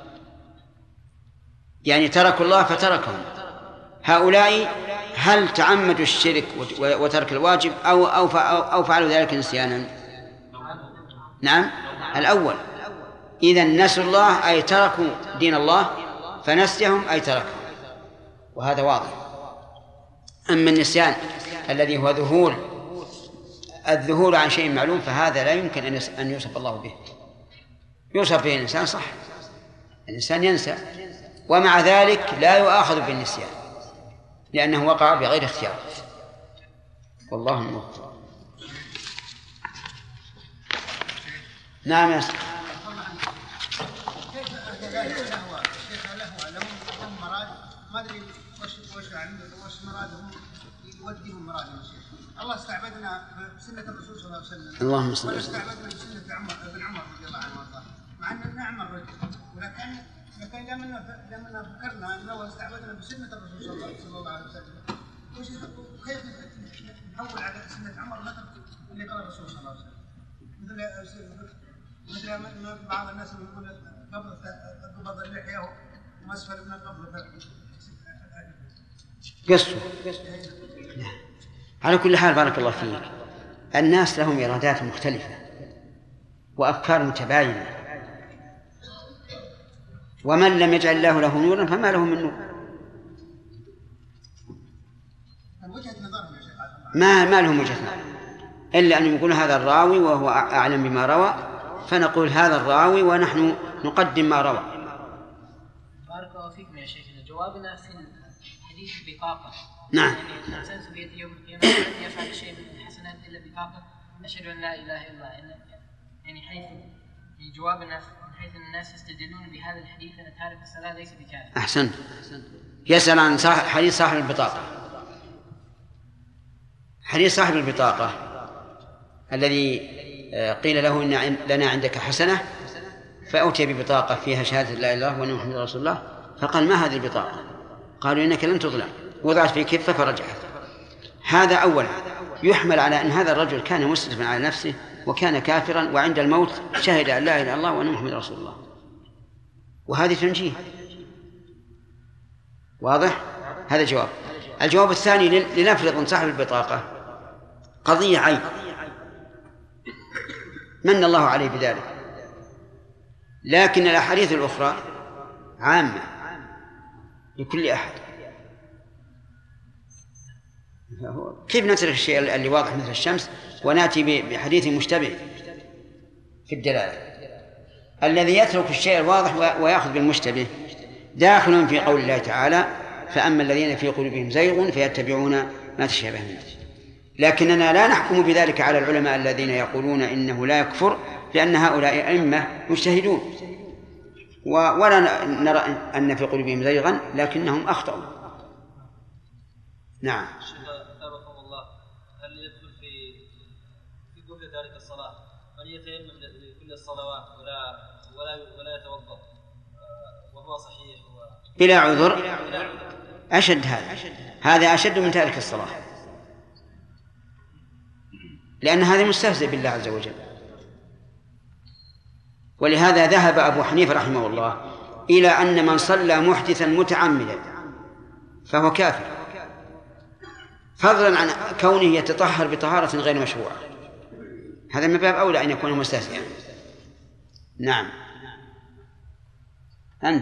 يعني تركوا الله فتركهم. هؤلاء هل تعمدوا الشرك وترك الواجب أو فعلوا ذلك نسيانا؟ نعم الأول. إذن نسوا الله أي تركوا دين الله، فنسيهم أي تركهم، وهذا واضح. أما النسيان الذي هو الذهول عن شيء معلوم فهذا لا يمكن أن يوصف الله به. يوصف به الإنسان صح، الإنسان ينسى، ومع ذلك لا يؤاخذ بالنسيان لأنه وقع بغير اختيار. والله الموفق. نعم يا سيدي. ما ادري وش مرادهم يوديهم مرادهم. الله استعبدنا بسنة الرسول صلى الله عليه وسلم، اللهم صل وسلم، واستعبدنا بسنة ابن عمر رضي الله عنه وارضاه، مع ان نعم الرجل، ولكن لما فكرنا انه استعبدنا بسنة الرسول صلى الله عليه وسلم، كيف نحول على سنة عمر نترك اللي قال الرسول صلى الله عليه وسلم؟ مثل بعض الناس يقول قبض اللحية واسفل من القبض قصوا. على كل حال بارك الله فيك، الناس لهم إرادات مختلفة وأفكار متباينة، ومن لم يجعل الله له نورا فما له من نور. ما لهم وجهة نظر إلا أن يقول هذا الراوي وهو أعلم بما روى، فنقول هذا الراوي ونحن نقدم ما روى. بارك الله فيكم يا شيخ. جوابنا في حديث البطاقة. نعم. الإنسان سبيت يوم القيامة لم يفعل شيء من الحسنات إلا بطاقة أشهد أن لا إله إلا الله. يعني حيث جوابنا من حيث الناس يستدلون بهذا الحديث أن تارك الصلاة ليس بكافر. أحسنت. يسأل عن حديث صاحب البطاقة. حديث صاحب البطاقة الذي قيل له إن لنا عندك حسنة، فأتي ببطاقة فيها شهادة لا إله إلا الله وأن محمد رسول الله، فقال ما هذه البطاقة؟ قالوا إنك لن تظلم، وضعت في كفة فرجعت. هذا أولا يحمل على أن هذا الرجل كان مسرفا على نفسه وكان كافرا، وعند الموت شهد أن لا إله إلا الله وأن محمد رسول الله، وهذه تنجيه. واضح؟ هذا جواب. الجواب الثاني لنفرض أن صاحب البطاقة قضية عيب من الله عليه بذلك، لكن الأحاديث الأخرى عامة لكل أحد. كيف نترك الشيء اللي واضح مثل الشمس ونأتي بحديث مشتبه في الدلالة؟ الذي يترك الشيء الواضح ويأخذ بالمشتبه داخل في قول الله تعالى: فأما الذين في قلوبهم زيغ فيتبعون ما تشابه منه. لكننا لا نحكم بذلك على العلماء الذين يقولون إنه لا يكفر، لأن هؤلاء أئمة مجتهدون، ولا نرى أن في قلوبهم زيغا، لكنهم أخطأوا. نعم. أثابكم الله، هل يدخل في كل تارك الصلاة من يتيمم لكل الصلوات ولا يتوضأ وهو صحيح بلا عذر؟ أشد هذا أشد من تارك الصلاة، لأن هذا مستهزئ بالله عز وجل. ولهذا ذهب أبو حنيفة رحمه الله إلى أن من صلى محدثا متعمدا فهو كافر، فضلا عن كونه يتطهر بطهارة غير مشروعة. هذا من باب أولى أن يكون مستهزئا. نعم. أنت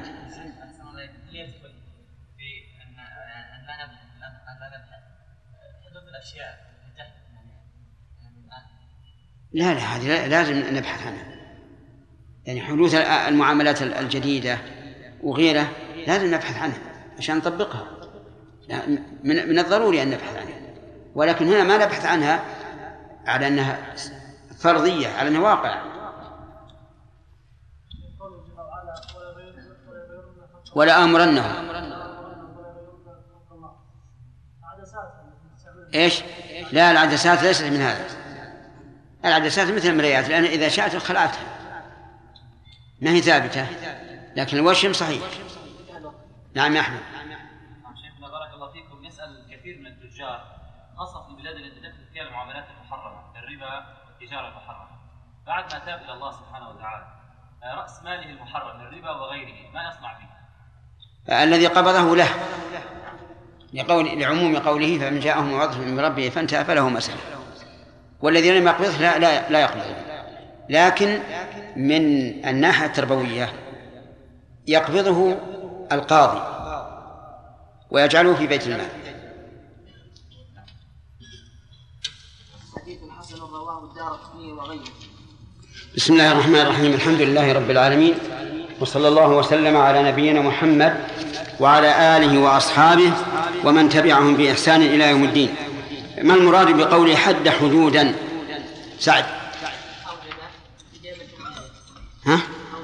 لا هذه لازم نبحث عنها، يعني حدوث المعاملات الجديدة وغيره لازم نبحث عنها عشان نطبقها. من الضروري أن نبحث عنها، ولكن هنا ما نبحث عنها على أنها فرضية، على أنها واقع. ولا أمرنهم إيش؟ لا، العدسات ليست من هذا. العدسات مثل المرايات، لأن إذا شاءت خلعتها، ما هي ثابتة، لكن الوشم صحيح. نعم يا أحمد. شيخنا بارك الله فيكم، يسأل كثير من التجار خاصة في البلاد التي تدخل فيها المعاملات المحرمة كالربا والتجارة المحرمة، بعد ما تاب إلى الله سبحانه وتعالى رأس ماله المحرم من الربا وغيره، ما يصنع به؟ الذي قبضه له، لعموم قوله: فمن جاءه موعظة من ربه فانتهى فله ما سلف. والذي لم يقبضه لا يقبضه. لكن من الناحية التربوية يقبضه القاضي ويجعله في بيت المال. بسم الله الرحمن الرحيم. الحمد لله رب العالمين، وصلى الله وسلم على نبينا محمد وعلى آله وأصحابه ومن تبعهم بإحسان إلى يوم الدين. ما المراد بقوله حد حدودا؟ سعد. ها؟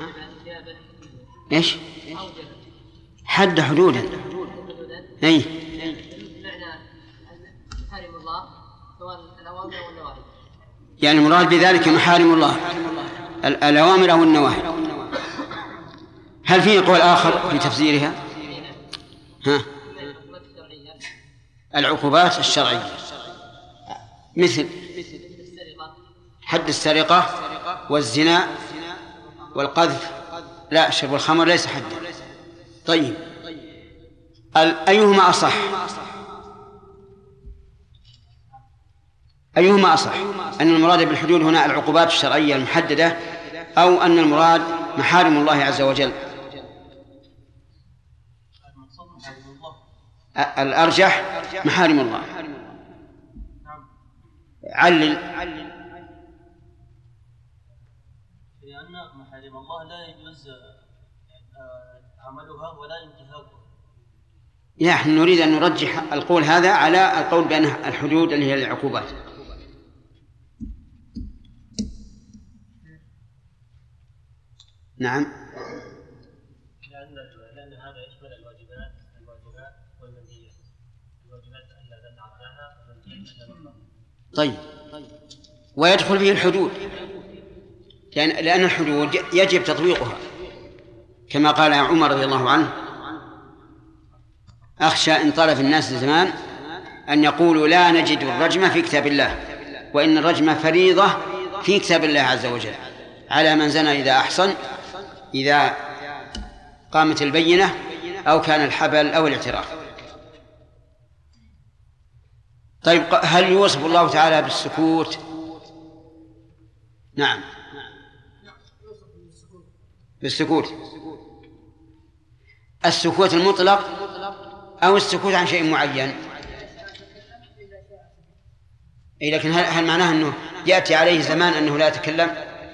إيش؟ حد حدودا. أي. يعني المراد بذلك محارم الله، الأوامر أو النواهي. هل فيه قول آخر في تفسيرها؟ ها؟ العقوبات الشرعية مثل حد السرقة والزنا والقذف. لا، شرب الخمر ليس حدا. طيب، أيهما أصح؟ أيهما أصح؟ أن المراد بالحدود هنا العقوبات الشرعية المحددة، أو أن المراد محارم الله عز وجل؟ الأرجح محارم الله. علل. لأن محارم الله لا يجوز عملها ولا انتهاكها. نحن نريد أن نرجح القول هذا على القول بأن الحدود اللي هي العقوبات. نعم. لأن هذا يشمل الواجبات والمنهيات. الواجبات ألا تتعداها والمنهيات ألا تتعداها. طيب، ويدخل فيه الحدود، لأن الحدود يجب تطبيقها، كما قال عمر رضي الله عنه: أخشى إن طال في الناس زمان أن يقولوا لا نجد الرجمة في كتاب الله، وإن الرجمة فريضة في كتاب الله عز وجل على من زنى إذا أحصن، إذا قامت البينة أو كان الحبل أو الاعتراف. طيب، هل يوصف الله تعالى بالسكوت؟ نعم، بالسكوت. السكوت المطلق أو السكوت عن شيء معين. لكن هل معناه أنه يأتي عليه زمان أنه لا يتكلم،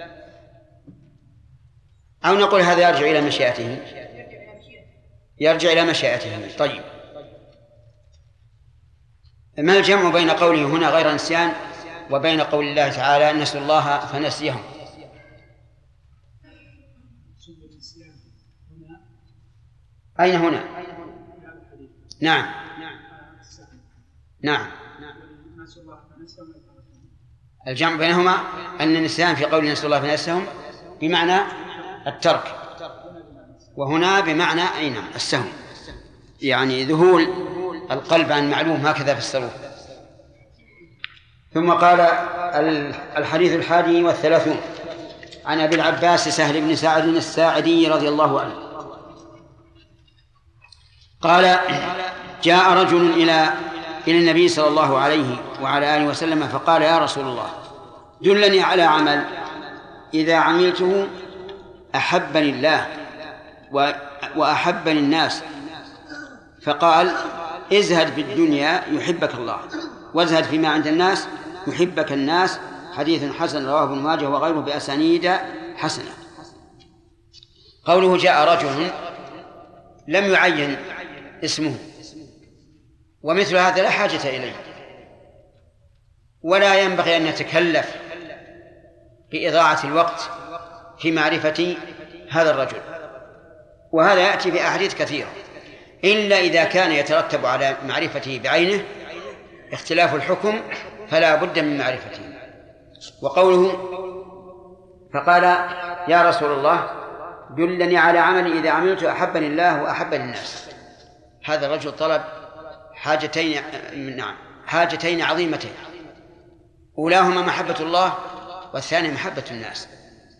أو نقول هذا يرجع إلى مشيئته؟ يرجع إلى مشيئته. طيب، ما الجمع بين قوله هنا غير نسيان وبين قول الله تعالى نسوا الله فنسيهم؟ أين هنا؟ نعم نعم، الجمع بينهما أن النسيان في قول نسوا الله فنسيهم بمعنى الترك، وهنا بمعنى أين السهم، يعني ذهول القلب عن معلوم، هكذا في الصروف. ثم قال الحديث 31 عن أبي العباس سهل بن سعد الساعدي رضي الله عنه قال: جاء رجل إلى النبي صلى الله عليه وعلى آله وسلم فقال: يا رسول الله، دلني على عمل إذا عملته أحبني الله وأحبني الناس. فقال: ازهد في الدنيا يحبك الله، وازهد فيما عند الناس يحبك الناس. حديث حسن رواه ابن ماجه وغيره بأسانيد حسنة. قوله جاء رجل لم يعين اسمه، ومثل هذا لا حاجة إليه، ولا ينبغي أن نتكلف بإضاعة الوقت في معرفة هذا الرجل، وهذا يأتي في أحاديث كثيرة، إلا إذا كان يترتب على معرفته بعينه اختلاف الحكم فلا بد من معرفته. وقوله فقال: يا رسول الله، دلني على عمل إذا عملته أحبني الله وأحبني الناس. هذا الرجل طلب حاجتين عظيمتين، أولاهما محبة الله، والثاني محبة الناس،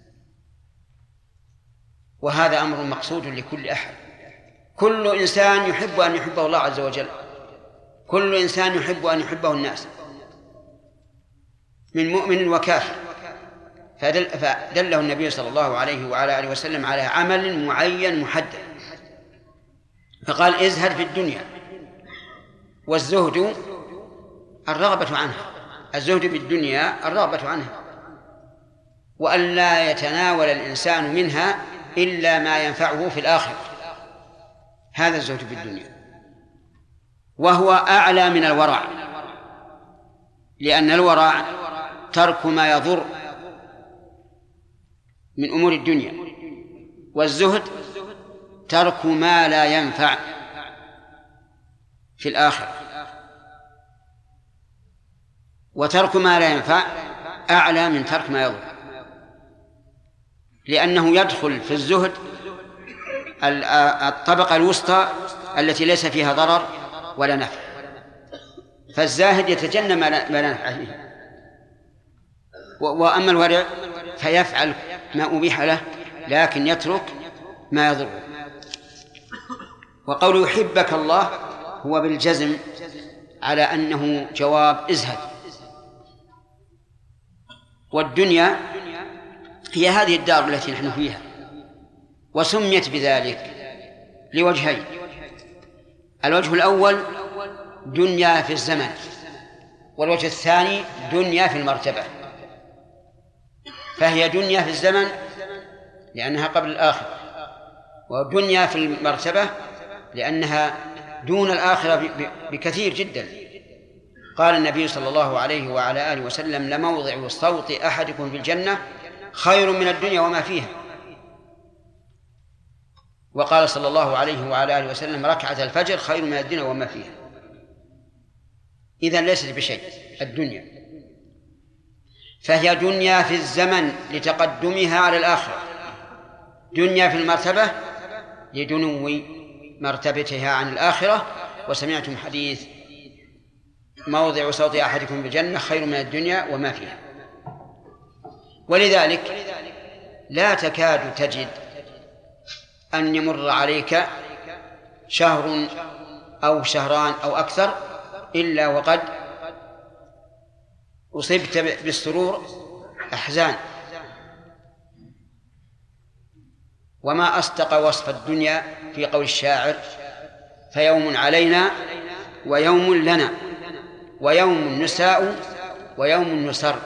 وهذا أمر مقصود لكل أحد. كل إنسان يحب أن يحبه الله عز وجل، كل إنسان يحب أن يحبه الناس من مؤمن وكافر. فدله النبي صلى الله عليه وعلى آله وسلم على عمل معين محدد، فقال: ازهد في الدنيا. والزهد الرغبة عنها، الزهد بالدنيا الرغبة عنها، وأن لا يتناول الإنسان منها إلا ما ينفعه في الآخرة، هذا الزهد في الدنيا، وهو أعلى من الورع، لأن الورع ترك ما يضر من أمور الدنيا، والزهد ترك ما لا ينفع في الآخرة. وترك ما لا ينفع أعلى من ترك ما يضر، لأنه يدخل في الزهد الطبقة الوسطى التي ليس فيها ضرر ولا نفع، فالزاهد يتجنب ما لا نفع فيه. وأما الورع فيفعل ما أبيح له لكن يترك ما يضره. وقول يحبك الله هو بالجزم على أنه جواب ازهد. والدنيا هي هذه الدار التي نحن فيها، وسميت بذلك لوجهين: الوجه الأول دنيا في الزمن، والوجه الثاني دنيا في المرتبة. فهي دنيا في الزمن لأنها قبل الآخرة، ودنيا في المرتبة لأنها دون الآخرة بكثير جدا. قال النبي صلى الله عليه وعلى آله وسلم: لموضع صوت أحدكم في الجنة خير من الدنيا وما فيها. وقال صلى الله عليه وعلى آله وسلم: ركعة الفجر خير من الدنيا وما فيها. إذن ليست بشيء الدنيا، فهي دنيا في الزمن لتقدمها على الآخرة، دنيا في المرتبة لدنو مرتبتها عن الآخرة. وسمعتم حديث موضع صوت أحدكم بالجنة خير من الدنيا وما فيها. ولذلك لا تكاد تجد أن يمر عليك شهر أو شهران أو أكثر إلا وقد أصبت بالسرور أحزان، وما أصدق وصف الدنيا في قول الشاعر: فيوم علينا ويوم لنا ويوم نساء ويوم نسر.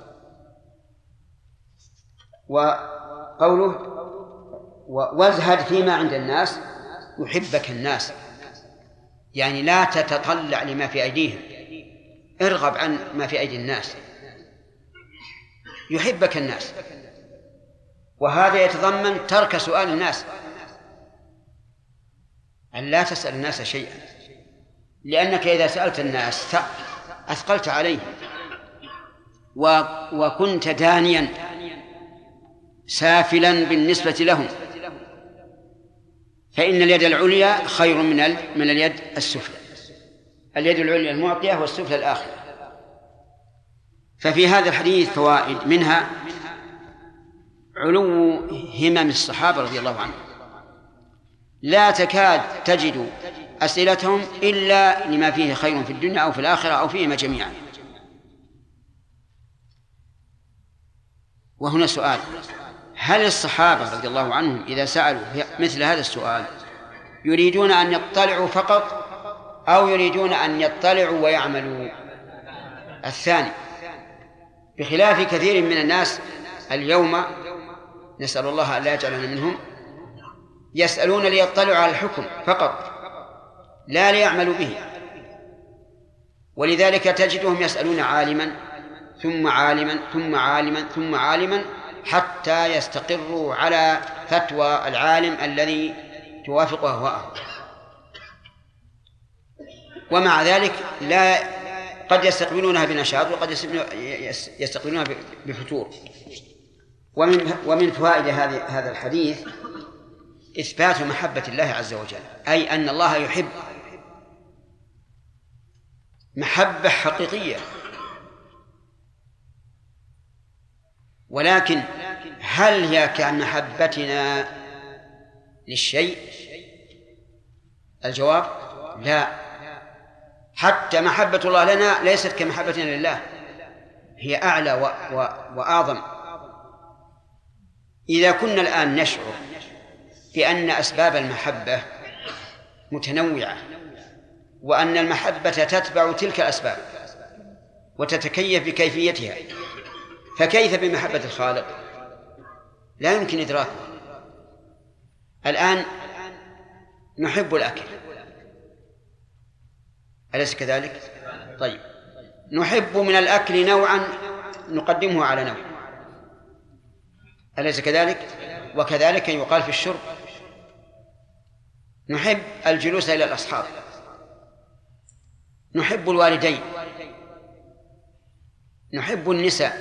وقوله: وازهد فيما عند الناس يحبك الناس، يعني لا تتطلع لما في أيديهم، ارغب عن ما في أيدي الناس يحبك الناس. وهذا يتضمن ترك سؤال الناس، أن لا تسأل الناس شيئا، لأنك إذا سألت الناس أثقلت عليهم وكنت دانيا سافلا بالنسبة لهم، فإن اليد العليا خير من اليد السفلى. اليد العليا المعطية والسفلى الآخرة. ففي هذا الحديث فوائد، منها علو همم الصحابة رضي الله عنهم، لا تكاد تجد أسئلتهم إلا لما فيه خير في الدنيا أو في الآخرة أو فيهما جميعا. وهنا سؤال: هل الصحابة رضي الله عنهم إذا سألوا مثل هذا السؤال يريدون أن يطلعوا فقط أو يريدون أن يطلعوا ويعملوا؟ الثاني، بخلاف كثير من الناس اليوم، نسأل الله أن لا يجعلنا منهم، يسألون ليطلعوا على الحكم فقط لا ليعملوا به. ولذلك تجدهم يسألون عالما ثم عالما ثم عالما ثم عالما حتى يستقروا على فتوى العالم الذي توافق أهواءهم. ومع ذلك قد يستقبلونها بنشاط وقد يستقبلونها بفتور. ومن فوائد هذا الحديث إثبات محبة الله عز وجل، أي أن الله يحب محبة حقيقية. ولكن هل هي كمحبتنا للشيء؟ الجواب: لا. حتى محبة الله لنا ليست كمحبتنا لله، هي أعلى وأعظم. إذا كنا الآن نشعر بأن أسباب المحبة متنوعة وأن المحبة تتبع تلك الأسباب وتتكيف بكيفيتها، فكيف بمحبة الخالق؟ لا يمكن إدراكه. الآن نحب الأكل، أليس كذلك؟ طيب، نحب من الأكل نوعا نقدمه على نوع، أليس كذلك؟ وكذلك يقال في الشرب، نحب الجلوس إلى الأصحاب، نحب الوالدين، نحب النساء.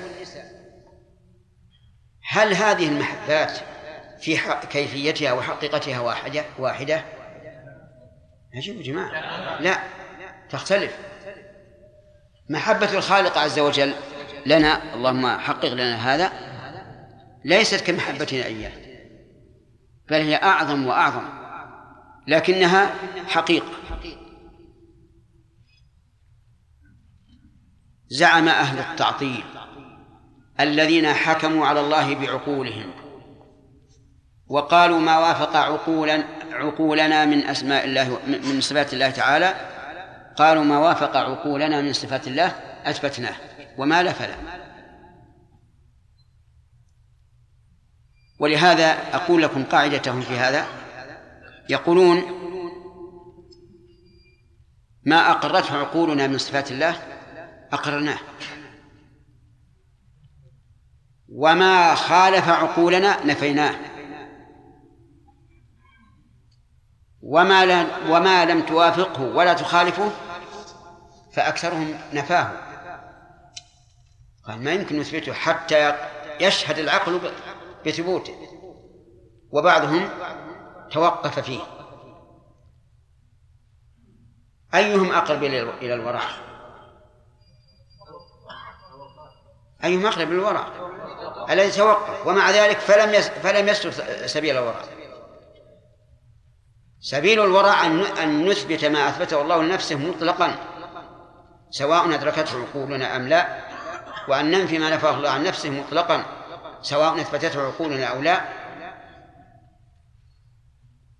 هل هذه المحبات في كيفيتها وحقيقتها واحدة؟ أجيبوا جماعة، لا، تختلف. محبة الخالق عز وجل لنا، اللهم حقق لنا هذا، ليست كمحبتنا إياه، بل هي أعظم وأعظم، لكنها حقيقة. زعم أهل التعطيل الذين حكموا على الله بعقولهم وقالوا ما وافق عقولنا من أسماء الله من صفات الله تعالى، قالوا ما وافق عقولنا من صفات الله أثبتناه وما لا فلا. ولهذا أقول لكم قاعدتهم في هذا، يقولون ما أقرته عقولنا من صفات الله أقررناه، وما خالف عقولنا نفيناه، وما لم توافقه ولا تخالفه فأكثرهم نفاه. قال ما يمكن نثبته حتى يشهد العقل بثبوته، وبعضهم توقف فيه. أيهم أقرب إلى الورع؟ أيهم أقرب إلى الورع؟ الذي توقف ومع ذلك فلم يسلك سبيل الورع. سبيل الورع أن نثبت ما أثبته الله لنفسه مطلقا سواء أدركته عقولنا أم لا، وأن ننفي ما نفاه الله عن نفسه مطلقا سواء أثبتته عقولنا أو لا.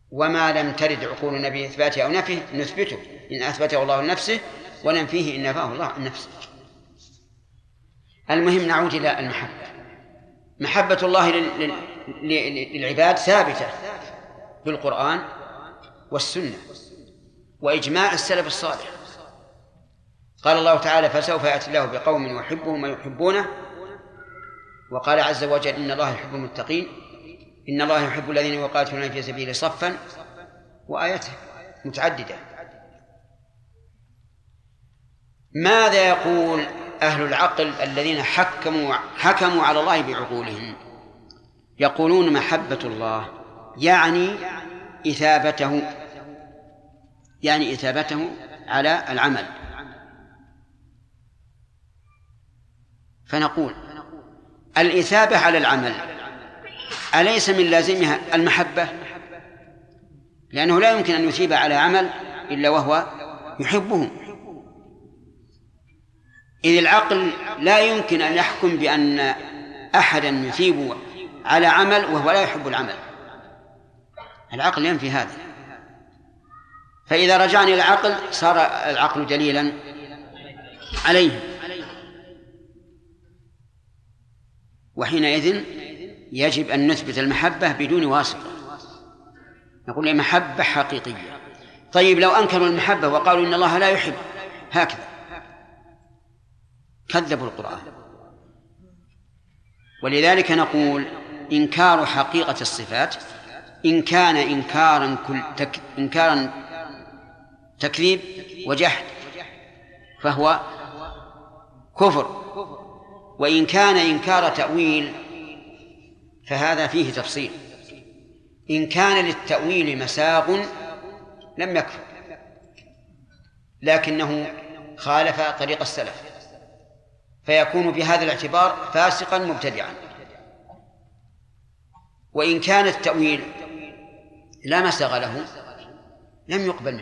وما لم ترد عقولنا بإثباته أو نفيه نثبته إن أثبته الله لنفسه، وننفيه إن نفاه الله عن نفسه. المهم نعود إلى المحبة. محبة الله للعباد ثابتة بالقرآن والسنة وإجماع السلف الصالح. قال الله تعالى: فسوف يأتي الله بقوم يحبهم ويحبونه. وقال عز وجل: إن الله يحب المتقين، إن الله يحب الذين يقاتلون في سبيله صفا، وآياته متعددة. ماذا يقول أهل العقل الذين حكموا على الله بعقولهم؟ يقولون: محبة الله يعني إثابته على العمل. فنقول: الإثابة على العمل أليس من لازمها المحبة؟ لأنه لا يمكن أن يثيب على عمل إلا وهو يحبه، إذ العقل لا يمكن أن يحكم بأن أحدا يثيب على عمل وهو لا يحب العمل. العقل ينفي هذا. فإذا رجعنا إلى العقل صار العقل دليلا عليه، وحينئذ يجب أن نثبت المحبة بدون واسطة، نقول محبة حقيقية. طيب لو أنكروا المحبة وقالوا إن الله لا يحب هكذا، كذبوا القرآن. ولذلك نقول: إنكار حقيقة الصفات إن كان إنكارا تكذيب وجحد فهو كفر، وإن كان إنكار تأويل فهذا فيه تفصيل. إن كان للتأويل مساغ لم يكفر، لكنه خالف طريق السلف، فيكون بهذا الاعتبار فاسقا مبتدعا. وإن كان التأويل لا مساغ له لم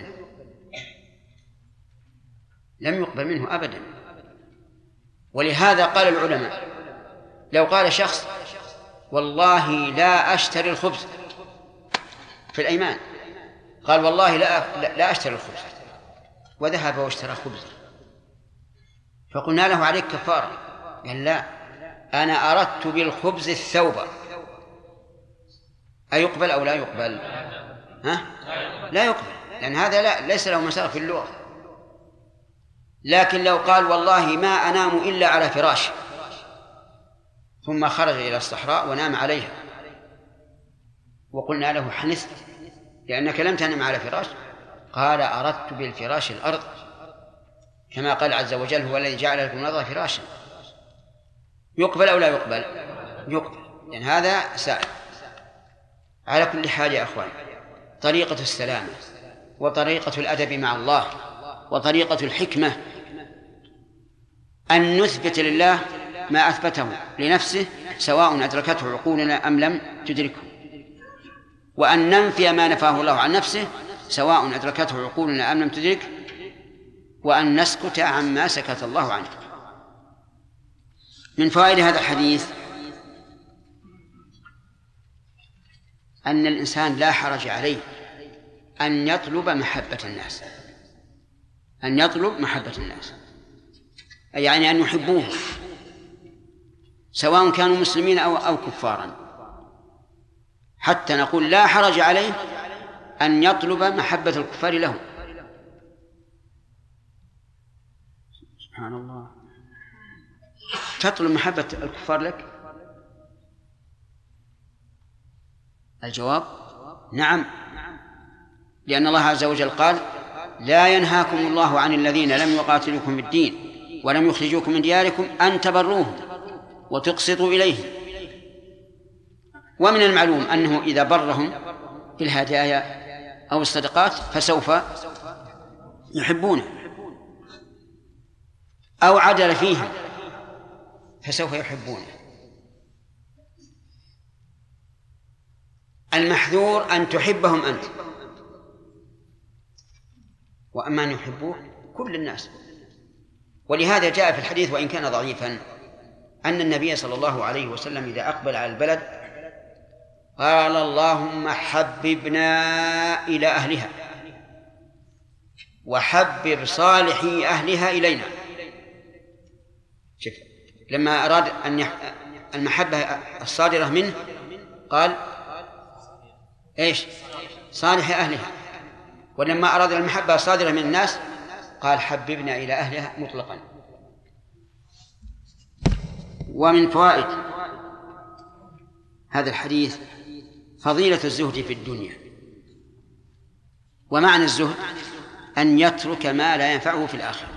يقبل منه أبدا. ولهذا قال العلماء: لو قال شخص: والله لا أشتري الخبز في الأيمان، قال: والله لا أشتري الخبز، وذهب واشترى خبزا، فقلنا له: عليك كفارة. قال: لا، أنا أردت بالخبز الثوب. أيقبل أو لا يقبل؟ لا يقبل، لأن هذا ليس له مساغ في اللغة. لكن لو قال: والله ما أنام إلا على فراش، ثم خرج إلى الصحراء ونام عليها، وقلنا له: حنثت لأنك لم تنم على فراش، قال: أردت بالفراش الأرض، كما قال عز وجل: هو الذي جعل لكم الأرض فراشا. يقبل أو لا يقبل؟ يقبل، لأن هذا سائل. على كل حال يا أخوان، طريقة السلامة وطريقة الأدب مع الله وطريقة الحكمة أن نثبت لله ما أثبته لنفسه سواء أدركته عقولنا أم لم تدركه، وأن ننفي ما نفاه الله عن نفسه سواء أدركته عقولنا أم لم تدركه، وأن نسكت عما سكت الله عنه. من فوائد هذا الحديث أن الإنسان لا حرج عليه أن يطلب محبة الناس، يعني أن يحبوه سواء كانوا مسلمين أو كفارا، حتى نقول لا حرج عليه أن يطلب محبة الكفار له. سبحان الله، تطلب محبة الكفار لك؟ الجواب: نعم، لأن الله عز وجل قال: لا ينهاكم الله عن الذين لم يقاتلوكم في الدين ولم يخرجوكم من دياركم أن تبروهم وتقسطوا إليهم. ومن المعلوم أنه إذا برهم بالهدايا أو الصدقات فسوف يحبونه، أو عدل فيهم فسوف يحبونه. المحذور أن تحبهم أنت، وأما أن يحبوه كل الناس. ولهذا جاء في الحديث وإن كان ضعيفا أن النبي صلى الله عليه وسلم إذا أقبل على البلد قال اللهم حببنا إلى أهلها وحبب صالحي أهلها إلينا. شوف لما أراد أن المحبة الصادرة منه قال إيش؟ صالح أهلها. ولما أراد المحبة الصادرة من الناس قال حببنا إلى أهلها مطلقا. ومن فوائد هذا الحديث فضيلة الزهد في الدنيا. ومعنى الزهد أن يترك ما لا ينفعه في الآخرة.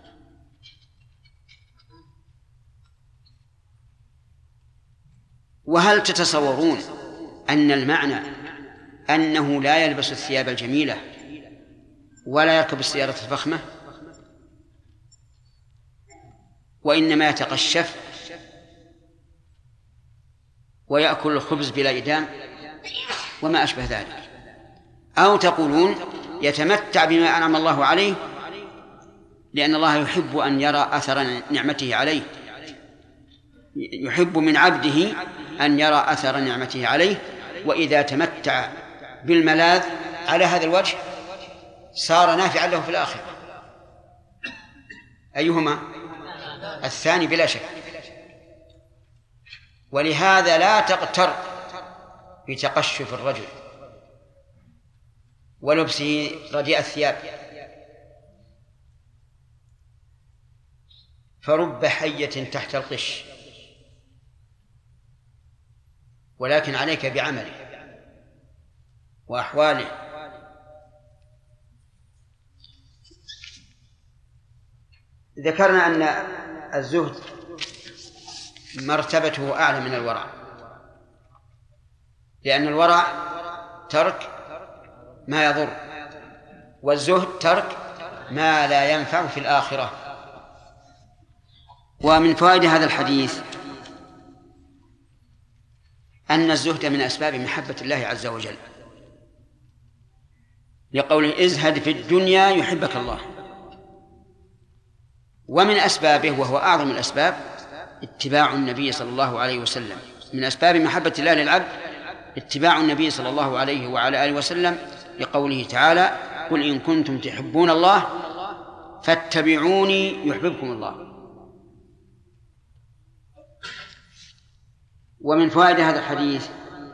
وهل تتصورون أن المعنى أنه لا يلبس الثياب الجميلة ولا يركب السيارة الفخمة، وإنما يتقشف ويأكل الخبز بلا إدام وما أشبه ذلك؟ أو تقولون يتمتع بما أنعم الله عليه لأن الله يحب أن يرى أثر نعمته عليه، يحب من عبده أن يرى أثر نعمته عليه، وإذا تمتع بالملاذ على هذا الوجه صار نافعا له في الآخرة. أيهما؟ الثاني بلا شك. ولهذا لا تغتر بتقشف الرجل ولبسه رديء الثياب، فرب حية تحت القش، ولكن عليك بعمله وأحواله. ذكرنا أن الزهد مرتبته أعلى من الورع، لأن الورع ترك ما يضر، والزهد ترك ما لا ينفع في الآخرة. ومن فوائد هذا الحديث أن الزهد من أسباب محبة الله عز وجل، لقوله ازهد في الدنيا يحبك الله. ومن أسبابه وهو أعظم الأسباب اتباع النبي صلى الله عليه وسلم. من أسباب محبة الله للعبد اتباع النبي صلى الله عليه وعلى آله وسلم، لقوله تعالى قل إن كنتم تحبون الله فاتبعوني يحببكم الله. ومن فوائد هذا الحديث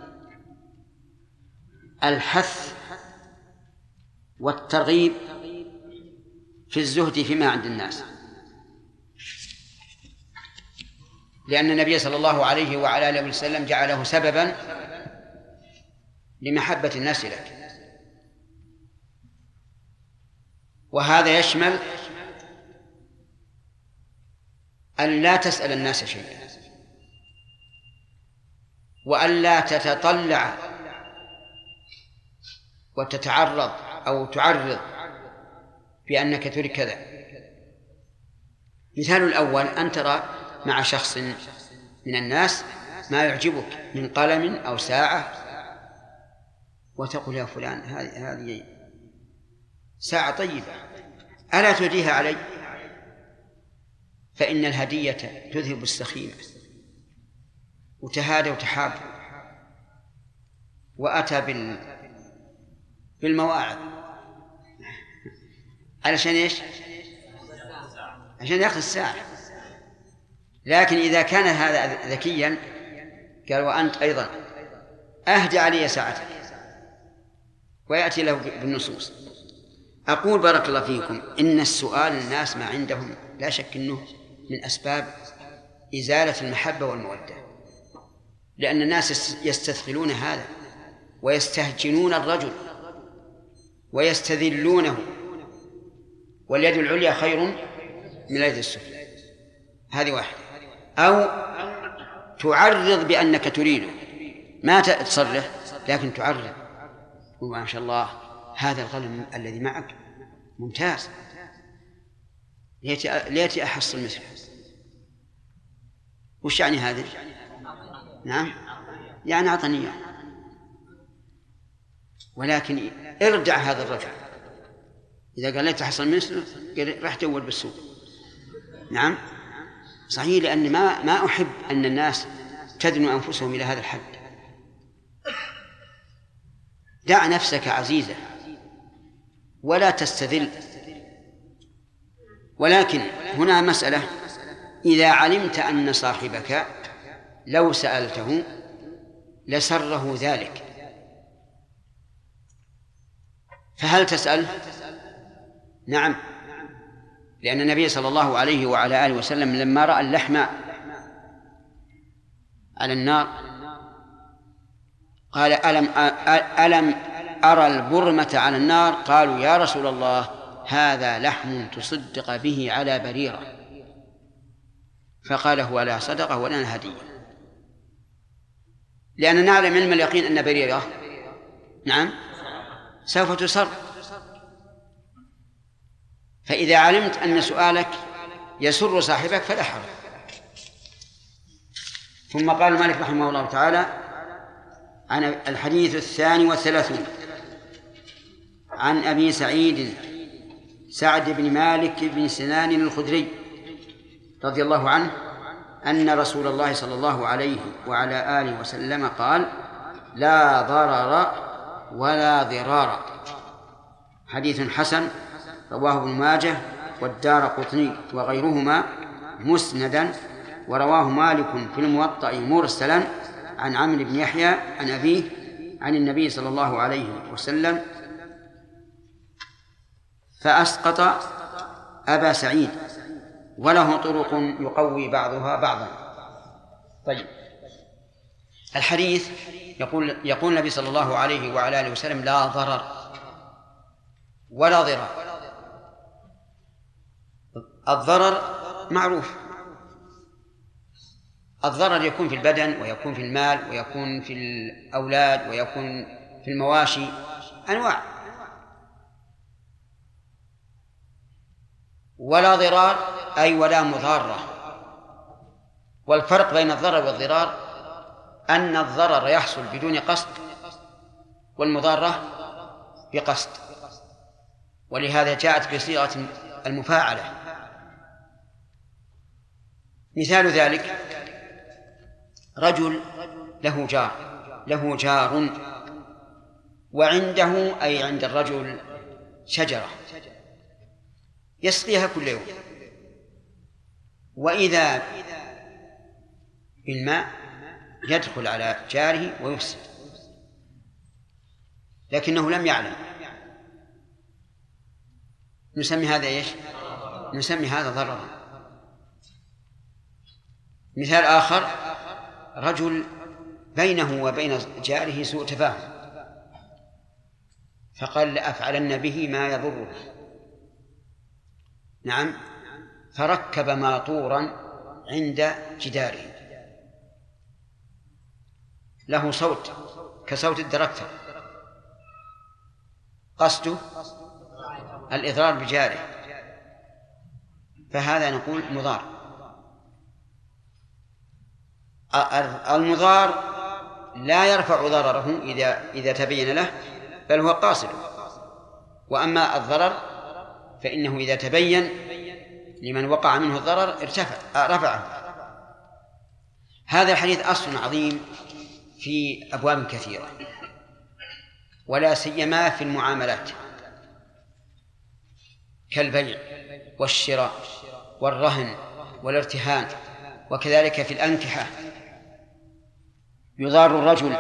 الحث والترغيب في الزهد فيما عند الناس، لأن النبي صلى الله عليه وعلى آله وسلم جعله سببا لمحبة الناس لك. وهذا يشمل أن لا تسأل الناس شيئا، وأن لا تتطلع وتتعرض أو تعرض بأنك تريد كذا. مثال الأول أن ترى مع شخص من الناس ما يعجبك من قلم أو ساعة وتقول يا فلان هذه ساعة طيبة ألا تهديها علي؟ فإن الهدية تذهب السخيمة. وتهادى وتحاب وأتى بالمواعظ علشان إيش؟ عشان يأخذ الساعة. لكن إذا كان هذا ذكيا قال وأنت أيضا أهدي علي ساعتك، ويأتي له بالنصوص. أقول بارك الله فيكم إن السؤال الناس ما عندهم لا شك أنه من أسباب إزالة المحبة والمودة، لأن الناس يستثقلون هذا ويستهجنون الرجل ويستذلونه، واليد العليا خير من اليد السفلى. هذه واحدة. أو تعرض بأنك تريده، ما تصرح لكن تعرض، وما شاء الله هذا القلم الذي معك ممتاز، ليتي أحصل مثله. وش يعني هذا؟ نعم يعني أعطني إياه. ولكن ارجع هذا الرجل إذا قال لي تحصل مثله قال راح تول بالسوق. نعم صحيح، لأن ما أحب أن الناس تدنوا أنفسهم إلى هذا الحد. دع نفسك عزيزة ولا تستذل. ولكن هنا مسألة: إذا علمت أن صاحبك لو سألته لسره ذلك، فهل تسأل؟ نعم، لأن النبي صلى الله عليه وعلى آله وسلم لما رأى اللحم على النار قال: ألم أرى البرمة على النار؟ قالوا: يا رسول الله، هذا لحم تصدق به على بريرة. فقال: هو لا صدقة ولا هدية، لأن نعلم علم اليقين أن بريرة نعم سوف تسر. فإذا علمت أن سؤالك يسر صاحبك فلا حرج. ثم قال مالك رحمه الله تعالى عن الحديث 32 عن أبي سعد بن مالك بن سنان الخدري رضي الله عنه أن رسول الله صلى الله عليه وعلى آله وسلم قال: لا ضرر ولا ضرار. حديث حسن رواه ابن ماجه والدارقطني وغيرهما مسندا، ورواه مالك في الموطأ مرسلا عن عمرو بن يحيى عن أبيه عن النبي صلى الله عليه وسلم، فأسقط أبا سعيد، وله طرق يقوي بعضها بعضا. طيب، الحديث يقول النبي صلى الله عليه وعلى آله وسلم: لا ضرر ولا ضرار. الضرر معروف، الضرر يكون في البدن ويكون في المال ويكون في الأولاد ويكون في المواشي، أنواع. ولا ضرار أي ولا مضارة. والفرق بين الضرر والضرار أن الضرر يحصل بدون قصد والمضارة بقصد، ولهذا جاءت بصيغة المفاعلة. مثال ذلك: رجل له جار وعنده أي عند الرجل شجرة يسقيها كل يوم، وإذا بالماء يدخل على جاره ويفسد، لكنه لم يعلم. نسمي هذا إيش؟ نسمي هذا ضررا. مثال آخر: رجل بينه وبين جاره سوء تفاهم، فقال: لأفعلن به ما يضره. نعم، فركب ماطورا عند جداره له صوت كصوت الدركتر، قصده الإضرار بجاره، فهذا نقول مضار. المضار لا يرفع ضرره إذا تبين له، بل هو قاصد. وأما الضرر فإنه إذا تبين لمن وقع منه الضرر رفعه. هذا الحديث أصل عظيم في أبواب كثيرة، ولا سيما في المعاملات كالبيع والشراء والرهن والارتهان، وكذلك في الأنكحة يضار الرجل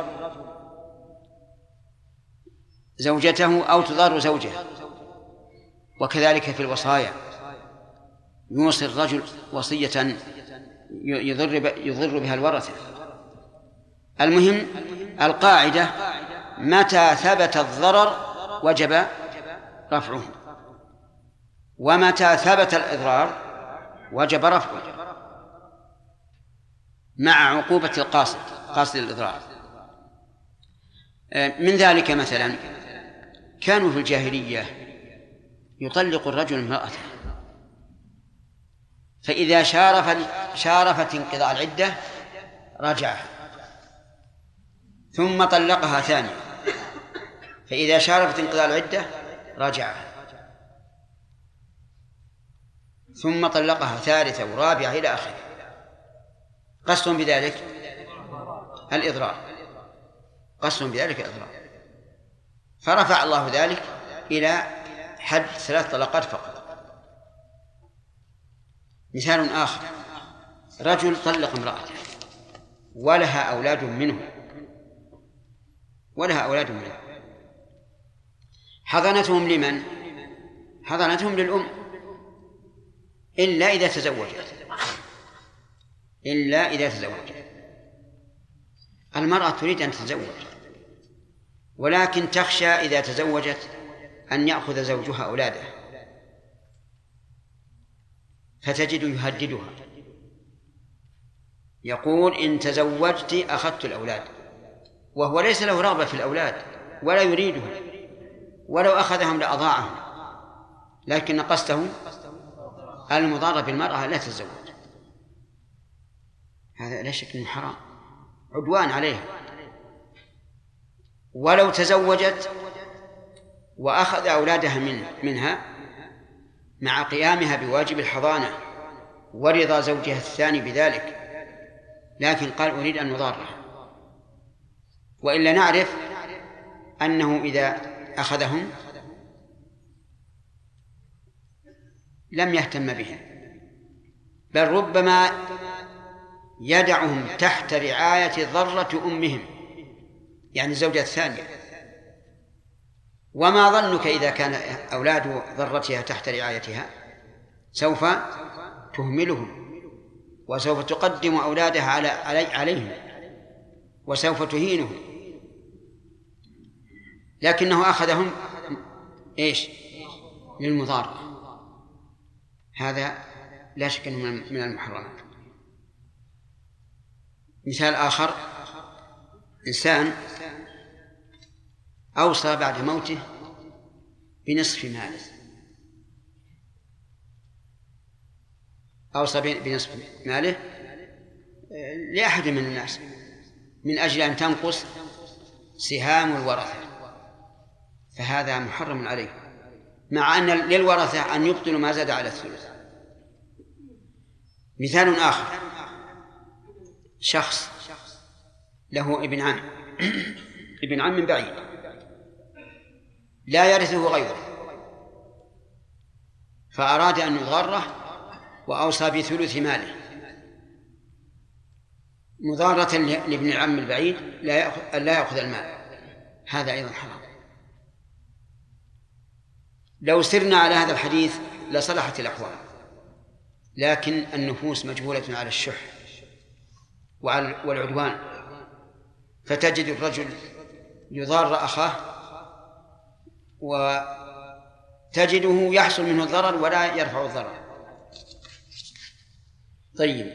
زوجته أو تضار زوجه، وكذلك في الوصايا يوصي الرجل وصية يضر بها الورثة. المهم القاعدة: متى ثبت الضرر وجب رفعه، ومتى ثبت الإضرار وجب رفعه، مع عقوبة قاصد الإضرار. من ذلك مثلا: كانوا في الجاهلية يطلق الرجل امرأته، فإذا شارفت انقضاء العدة رجعها، ثم طلقها ثانية، فإذا شارفت انقضاء العدة رجعها، ثم طلقها ثالثة ورابعة إلى آخره. قصد بذلك الإضرار، قصد بذلك الإضرار. فرفع الله ذلك إلى حد 3 طلقات فقط. مثال آخر: رجل طلق امرأته ولها أولاد منه، حضانتهم لمن؟ حضانتهم للأم، إلا إذا تزوجت. المرأة تريد أن تتزوج، ولكن تخشى إذا تزوجت أن يأخذ زوجها أولاده، فتجد يهددها، يقول: إن تزوجت أخذت الأولاد، وهو ليس له رغبة في الأولاد ولا يريدهم، ولو أخذهم لأضاعهم، لكن قصده المضارة بالمرأة لا تتزوج. هذا لا شك أنه حرام، عدوان عليها. ولو تزوجت وأخذ أولادها منها مع قيامها بواجب الحضانة ورضا زوجها الثاني بذلك، لكن قال: أريد أن نضارها. وإلا نعرف أنه إذا أخذهم لم يهتم بهم، بل ربما يدعهم تحت رعاية ضرة أمهم، يعني الزوجة الثانية. وما ظنك إذا كان أولاد ضرتها تحت رعايتها؟ سوف تهملهم، وسوف تقدم أولادها عليهم، وسوف تهينهم. لكنه أخذهم للمضارة. هذا لا شك أنه من المحرمات. مثال آخر: إنسان أوصى بعد موته بنصف ماله، لأحد من الناس من أجل أن تنقص سهام الورثة، فهذا محرم عليه، مع أن للورثة أن يبطلوا ما زاد على الثلث. مثال آخر: شخص له ابن عم من بعيد لا يرثه غيره، فأراد أن يضاره وأوصى بثلث ماله مضارة لابن العم البعيد لا يأخذ المال، هذا أيضا حرام. لو سرنا على هذا الحديث لصلحت الأحوال، لكن النفوس مجبولة على الشح والعدوان، فتجد الرجل يضار أخاه وتجده يحصل منه الضرر ولا يرفع الضرر. طيب،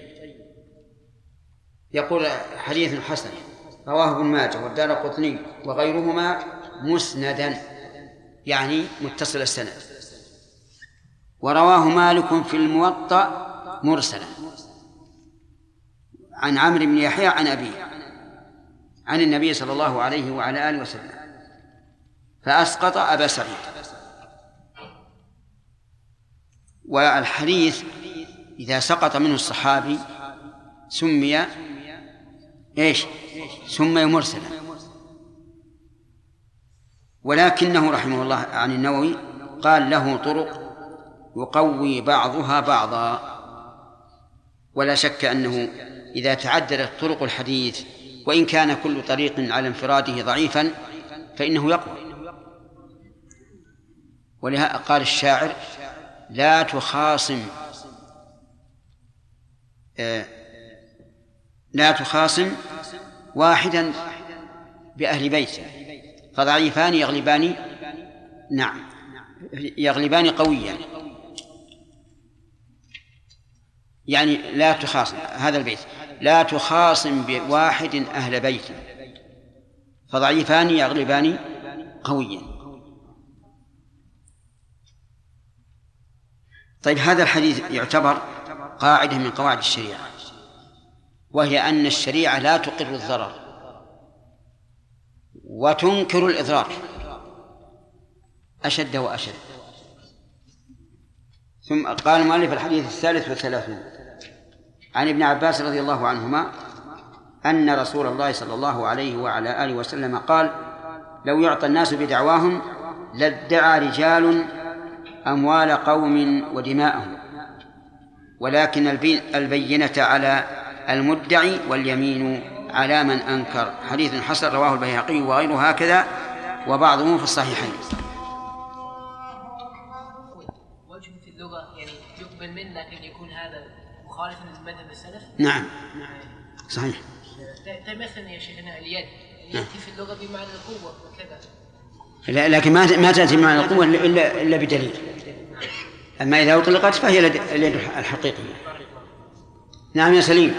يقول: حديث حسن رواه ابن ماجه والدارقطني وغيرهما مسندا، يعني متصل السند، ورواه مالك في الموطأ مرسلا عن عمرو بن يحيى عن أبيه عن النبي صلى الله عليه وعلى آله وسلم، فأسقط أبا سعيد. والحديث إذا سقط منه الصحابي سمي مرسلا، ولكنه رحمه الله عن النووي قال: له طرق يقوي بعضها بعضا. ولا شك أنه إذا تعددت طرق الحديث وإن كان كل طريق على انفراده ضعيفا فإنه يقوى. ولهذا قال الشاعر: لا تخاصم واحدا بأهل بيته فضعيفان يغلبان قويا. يعني لا تخاصم، هذا البيت: لا تخاصم بواحد أهل بيت فضعيفان يغلبان قويا. طيب، هذا الحديث يعتبر قاعدة من قواعد الشريعة، وهي أن الشريعة لا تقر الضرر وتنكر الإضرار أشد وأشد. ثم قال المؤلف: الحديث 33 عن ابن عباس رضي الله عنهما أن رسول الله صلى الله عليه وعلى آله وسلم قال: لو يعطى الناس بدعواهم لادعى رجال أموال قوم ودماءهم، ولكن البينة على المدعي واليمين على من أنكر. حديث حسن رواه البيهقي وغيره هكذا وبعضهم في الصحيحين. وجه في اللغة يعني يقبل منه لكن يكون هذا مخالفا لمذهب السلف. نعم صحيح. مثلا يا شيخنا اليد يأتي في اللغة بمعنى القوة وكذا، لكن ما تأتي بمعنى القوة إلا بدليل. أما إذا أطلقت فهي اليد الحقيقية. نعم يا سليم.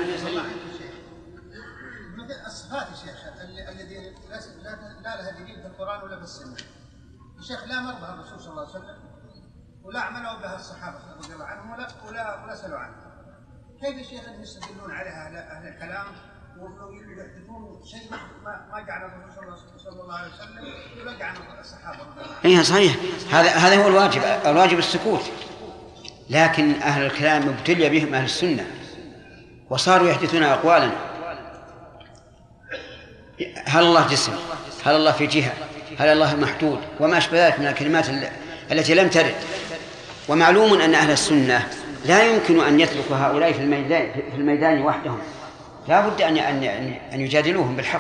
الصفات يا شيخ الذي لا لها دليل في القرآن ولا في السنة، الشيخ لا مر بها الرسول صلى الله عليه وسلم ولا عملوا بها الصحابة رضي الله عنهم ولا سألوا عنها. كيف الشيخ يستدلون عليها أهل الكلام ويحدثون شيء ما جعل الرسول صلى الله عليه وسلم ولا جعل الصحابة رضي الله عنهم؟ إيه صحيح، هذا هو الواجب السكوت. لكن أهل الكلام ابتلي بهم أهل السنة وصاروا يحدثون أقوالا. هل الله جسم؟ هل الله في جهة؟ هل الله محدود؟ وما أشبه ذلك من الكلمات التي لم ترد. ومعلوم أن أهل السنة لا يمكن أن يتركوا هؤلاء في الميدان وحدهم، لا بد أن يجادلوهم بالحق.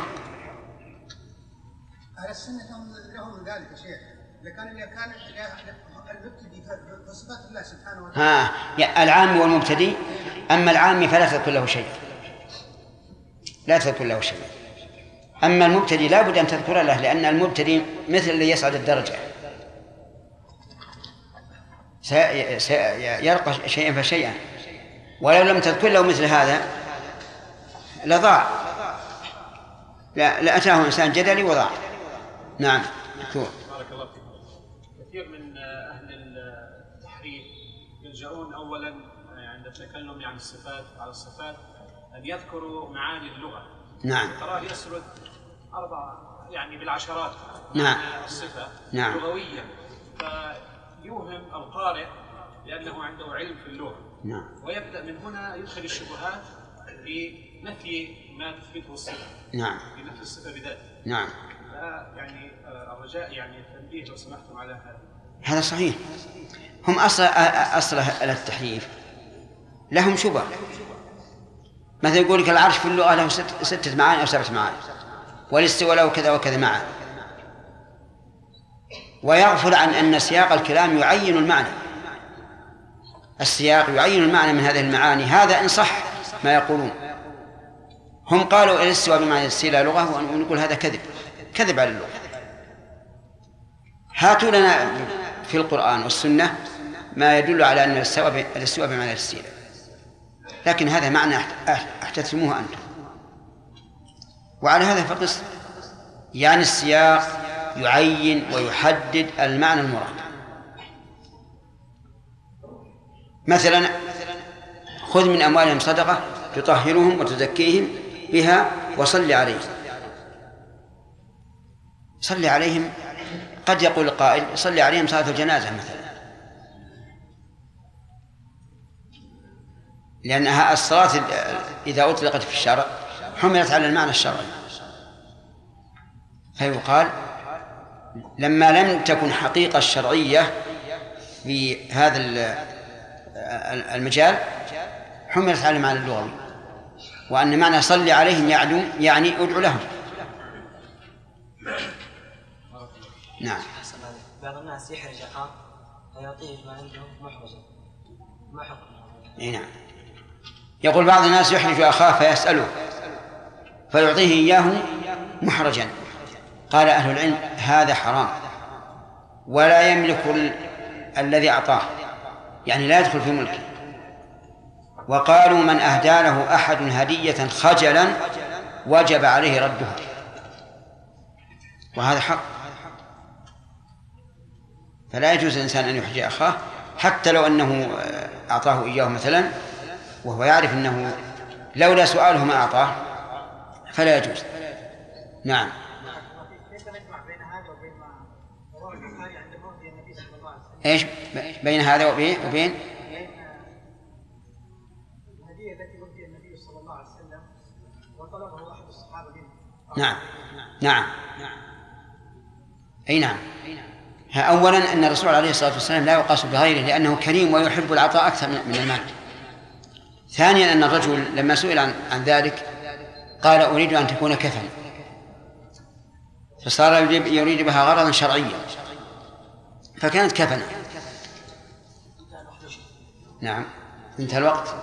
أهل السنة لهم ذلك يا شيخ، لكن المبتدي في صفات الله سبحانه وتعالى. العام والمبتدي. أما العام فلا تذكر له شيء، لا تذكر له شيء. أما المبتدي لا بد أن تذكر له، لأن المبتدي مثل اللي يصعد الدرجة، يرقى شيئا فشيئا، ولو لم تذكر له مثل هذا لضاع، لأتاه إنسان جدلي وضاع. نعم دكتور. بارك الله فيكم. كثير من أهل التحريف يلجؤون أولا عند التكلم عن الصفات على الصفات أن يذكروا معاني اللغة. نعم. تراه يسرد 4 يعني بالعشرات. نعم. الصفة. نعم. لغويا، فيوهم القارئ لأنه عنده علم في اللغة. نعم. ويبدأ من هنا يدخل الشبهات في نفي ما تثبته الصفة. نعم. في نفي الصفة بذاته. نعم. يعني الرجاء يعني التنبيه لو سمحتم على هذا صحيح. هم أصل التحريف لهم شبه. مثلا يقول لك العرش في اللغة له 6 معاني أو 7 معاني، والاستواء له كذا وكذا معاني، ويغفل عن أن سياق الكلام يعين المعنى. السياق يعين المعنى من هذه المعاني، هذا إن صح ما يقولون. هم قالوا الاستواء بمعنى الاستيلاء لغة، ونقول هذا كذب على اللغة. هاتوا لنا في القرآن والسنة ما يدل على أن الاستواء بمعنى الاستيلاء، لكن هذا معنى احتسموه أنتم. وعلى هذا فقس، يعني السياق يعين ويحدد المعنى المراد. مثلا خذ من أموالهم صدقة تطهرهم وتزكيهم بها وصل عليهم. صل عليهم، قد يقول القائل صل عليهم صلاة الجنازة مثلا، لأنها الصلاة إذا أطلقت في الشرع حملت على المعنى الشرعي، فيقال لما لم تكن حقيقة الشرعية في هذا المجال حملت على المعنى اللغوي، وأن معنى صل عليهم يعني ادعو لهم. نعم. بعض الناس يحرج أخاه ويعطيه ما عنده محرجا، ما حكم؟ نعم. يقول بعض الناس يحرج أخاه فيسأله فيعطيه إياه محرجا. قال أهل العلم هذا حرام، ولا يملك الذي أعطاه، يعني لا يدخل في ملكه. وقالوا من أهدى له أحد هدية خجلا وجب عليه ردها، وهذا حق. فلا يجوز الإنسان أن يحرج أخاه حتى لو أنه أعطاه إياه مثلا وهو يعرف أنه لولا سؤاله ما أعطاه، فلا يجوز. نعم. ايش بين هذا وبين الهدية التي أهدي النبي صلى الله عليه وسلم وطلبه أحد الصحابة منه. نعم. نعم. أي نعم. أولا أن الرسول عليه الصلاة والسلام لا يقاس بغيره لأنه كريم ويحب العطاء أكثر من المال. ثانيا أن الرجل لما سئل عن ذلك قال أريد أن تكون كفن، فصار يريد بها غرضا شرعيا فكانت كفنا. نعم انتهى الوقت.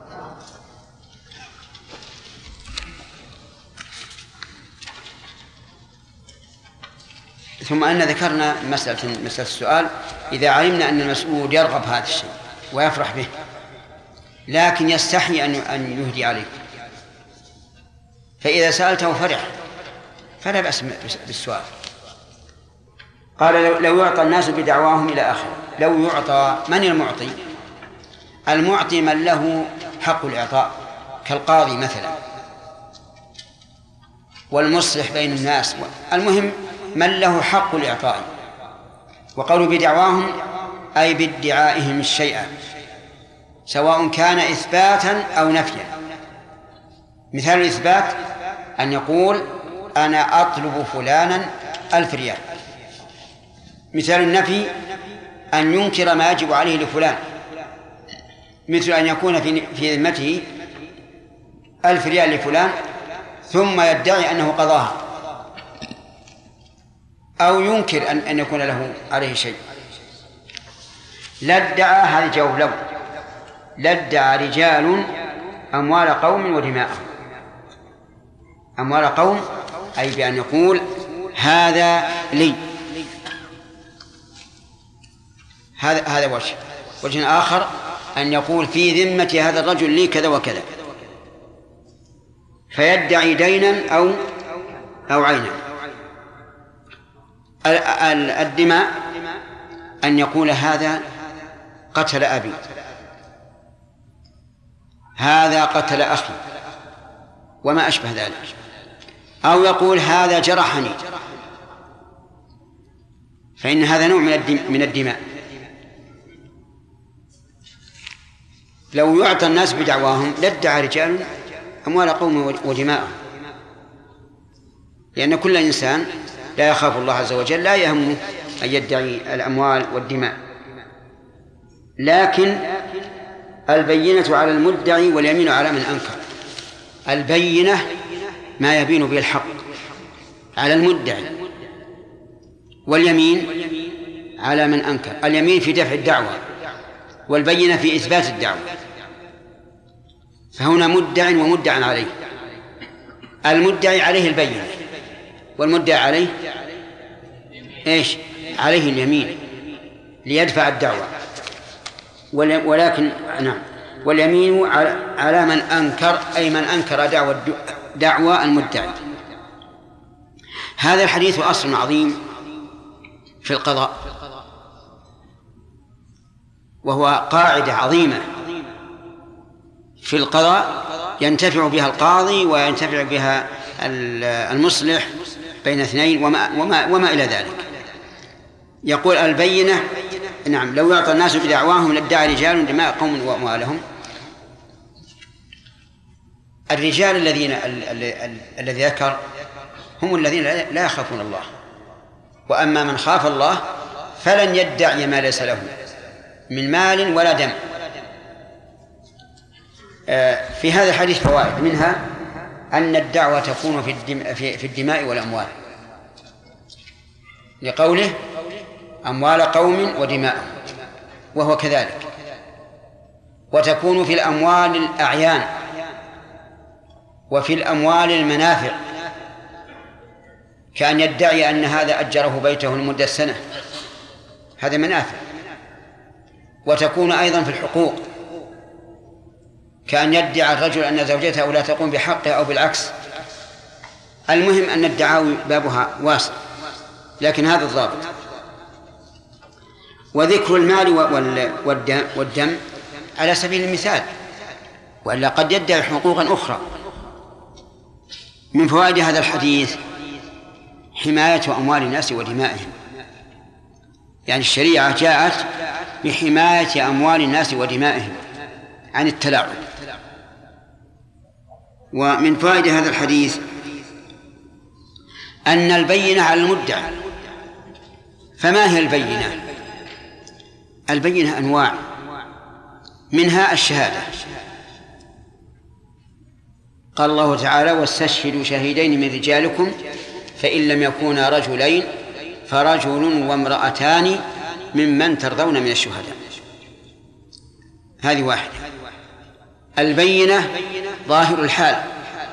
ثم أن ذكرنا مسألة السؤال إذا علمنا أن المسؤول يرغب هذا الشيء ويفرح به لكن يستحي أن يهدي عليه، فإذا سألته فرح فلا بأس بالسؤال. قال لو يعطى الناس بدعواهم إلى آخر. لو يعطى، من المعطي؟ المعطي من له حق الإعطاء كالقاضي مثلا والمصلح بين الناس، المهم من له حق الإعطاء. وقالوا بدعواهم أي بادعائهم الشيء سواء كان إثباتا أو نفيا. مثال الإثبات أن يقول أنا أطلب فلانا 1000 ريال. مثال النفي أن ينكر ما يجب عليه لفلان، مثل أن يكون في ذمته 1000 ريال لفلان ثم يدعي أنه قضاها، أو ينكر أن يكون له عليه شيء. لادعى، هذا جواب لو، لادعى رجال أموال قوم ودماءهم. أموال قوم أي بأن يقول هذا لي. هذا وجه آخر أن يقول في ذمة هذا الرجل لي كذا وكذا، فيدعي دينا أو عينا. الدماء أن يقول هذا قتل أبي، هذا قتل أخي وما أشبه ذلك، أو يقول هذا جرحني، فإن هذا نوع من الدماء. لو يعطى الناس بدعواهم لادعى رجال أموال قوم ودماءهم، لأن كل إنسان لا يخاف الله عز وجل لا يهمه أن يدعي الأموال والدماء. لكن البينة على المدعي واليمين على من أنكر. البينة ما يبين به الحق على المدعي، واليمين على من أنكر. اليمين في دفع الدعوة والبينة في إثبات الدعوة. فهنا مدع ومدع عليه. المدعي عليه البينة والمدعي عليه إيش؟ عليه اليمين ليدفع الدعوة. ولكن نعم، واليمين على من أنكر، أي من أنكر دعوى المدعي. هذا الحديث أصل عظيم في القضاء، وهو قاعدة عظيمة في القضاء ينتفع بها القاضي وينتفع بها المصلح بين اثنين وما إلى ذلك. يقول البينة، نعم، لو يعطى الناس بدعواهم لادعى رجال دماء قوم وأموالهم. الرجال الذي ذكر هم الذين لا يخافون الله، وأما من خاف الله فلن يدعي ما ليس له من مال ولا دم. في هذا الحديث فوائد، منها أن الدعوة تكون في الدماء والأموال، لقوله أموال قوم ودماءهم، وهو كذلك. وتكون في الأموال الأعيان وفي الأموال المنافع، كأن يدعي أن هذا أجره بيته لمدة سنة، هذا منافع. وتكون أيضا في الحقوق، كأن يدعي الرجل أن زوجته لا تقوم بحقه أو بالعكس. المهم أن الدعاوي بابها واسع، لكن هذا الضابط. وذكر المال والدم على سبيل المثال، وإلا قد يدعي حقوقا أخرى. من فوائد هذا الحديث حماية أموال الناس ودمائهم، يعني الشريعة جاءت بحماية أموال الناس ودمائهم عن التلاعب. ومن فوائد هذا الحديث أن البينة على المدعي فما هي البينة؟ البينة أنواع، منها الشهادة. قال الله تعالى: واستشهدوا شهيدين من رجالكم فإن لم يكونا رجلين فرجل وامرأتان ممن ترضون من الشهداء. هذه واحدة. البينة ظاهر الحال،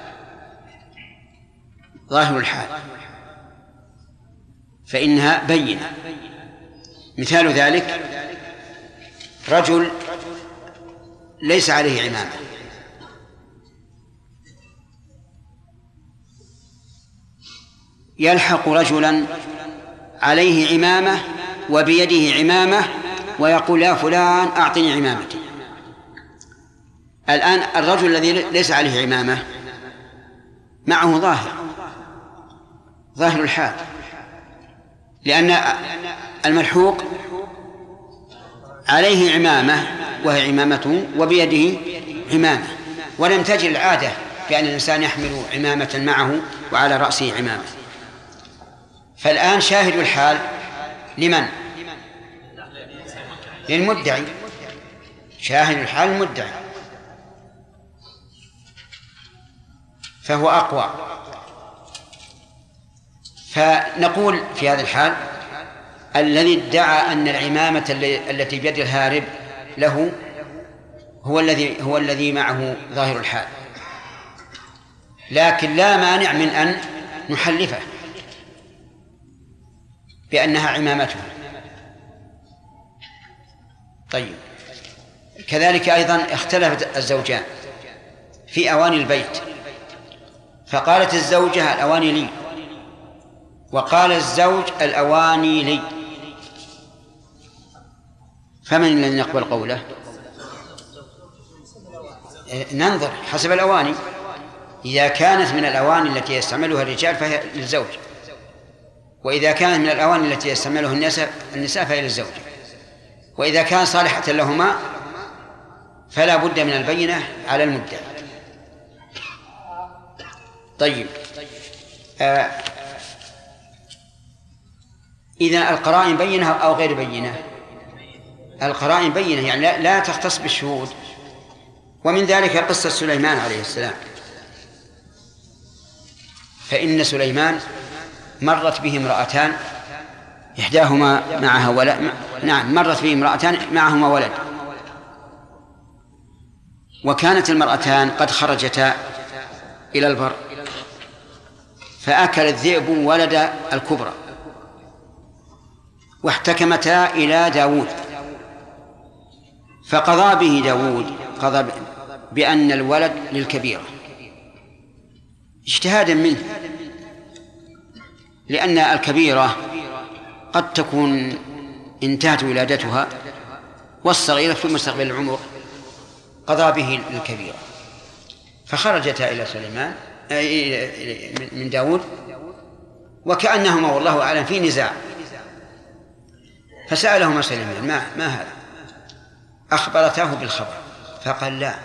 ظاهر الحال فإنها بينة. مثال ذلك رجل ليس عليه عمامة، يلحق رجلا عليه عمامة وبيده عمامة ويقول: يا فلان أعطني عمامتي. الآن الرجل الذي ليس عليه عمامة معه ظاهر الحال، لأن الملحوق عليه عمامة وهي عمامته وبيده عمامة، ولم تجد العادة بأن الإنسان يحمل عمامة معه وعلى رأسه عمامة. فالآن شاهد الحال لمن؟ للمدعي. شاهد الحال المدعي، فهو أقوى. فنقول في هذا الحال الذي ادعى أن العمامة التي بيد الهارب له هو الذي معه ظاهر الحال، لكن لا مانع من أن نحلفه بأنها عمامته. طيب، كذلك أيضا اختلفت الزوجان في أواني البيت، فقالت الزوجة: الأواني لي، وقال الزوج: الأواني لي. فمن الذي يقبل قوله؟ ننظر حسب الأواني. إذا كانت من الأواني التي يستعملها الرجال فهي للزوج، وإذا كانت من الأواني التي يستعملها النساء فهي للزوج، وإذا كان صالحة لهما فلا بد من البينة على المدعي. طيب، إذن القرائن بينة أو غير بينة؟ القرائن بينة، يعني لا تختص بالشهود. ومن ذلك قصة سليمان عليه السلام، فإن سليمان مرت به امرأتان إحداهما معها ولد، مرت به امرأتان معهما ولد، وكانت المرأتان قد خرجتا إلى البر، فأكل الذئب ولد الكبرى، واحتكمتا إلى داود، فقضى به داود، قضى بأن الولد للكبيرة اجتهادا منه، لأن الكبيرة قد تكون انتهت ولادتها والصغيرة في مستقبل العمر، قضى به للكبيرة. فخرجتا إلى سليمان من داود، وكأنهما والله أعلم في نزاع، فسألهما سليمان: ما هذا؟ أخبرته بالخبر، فقال: لا،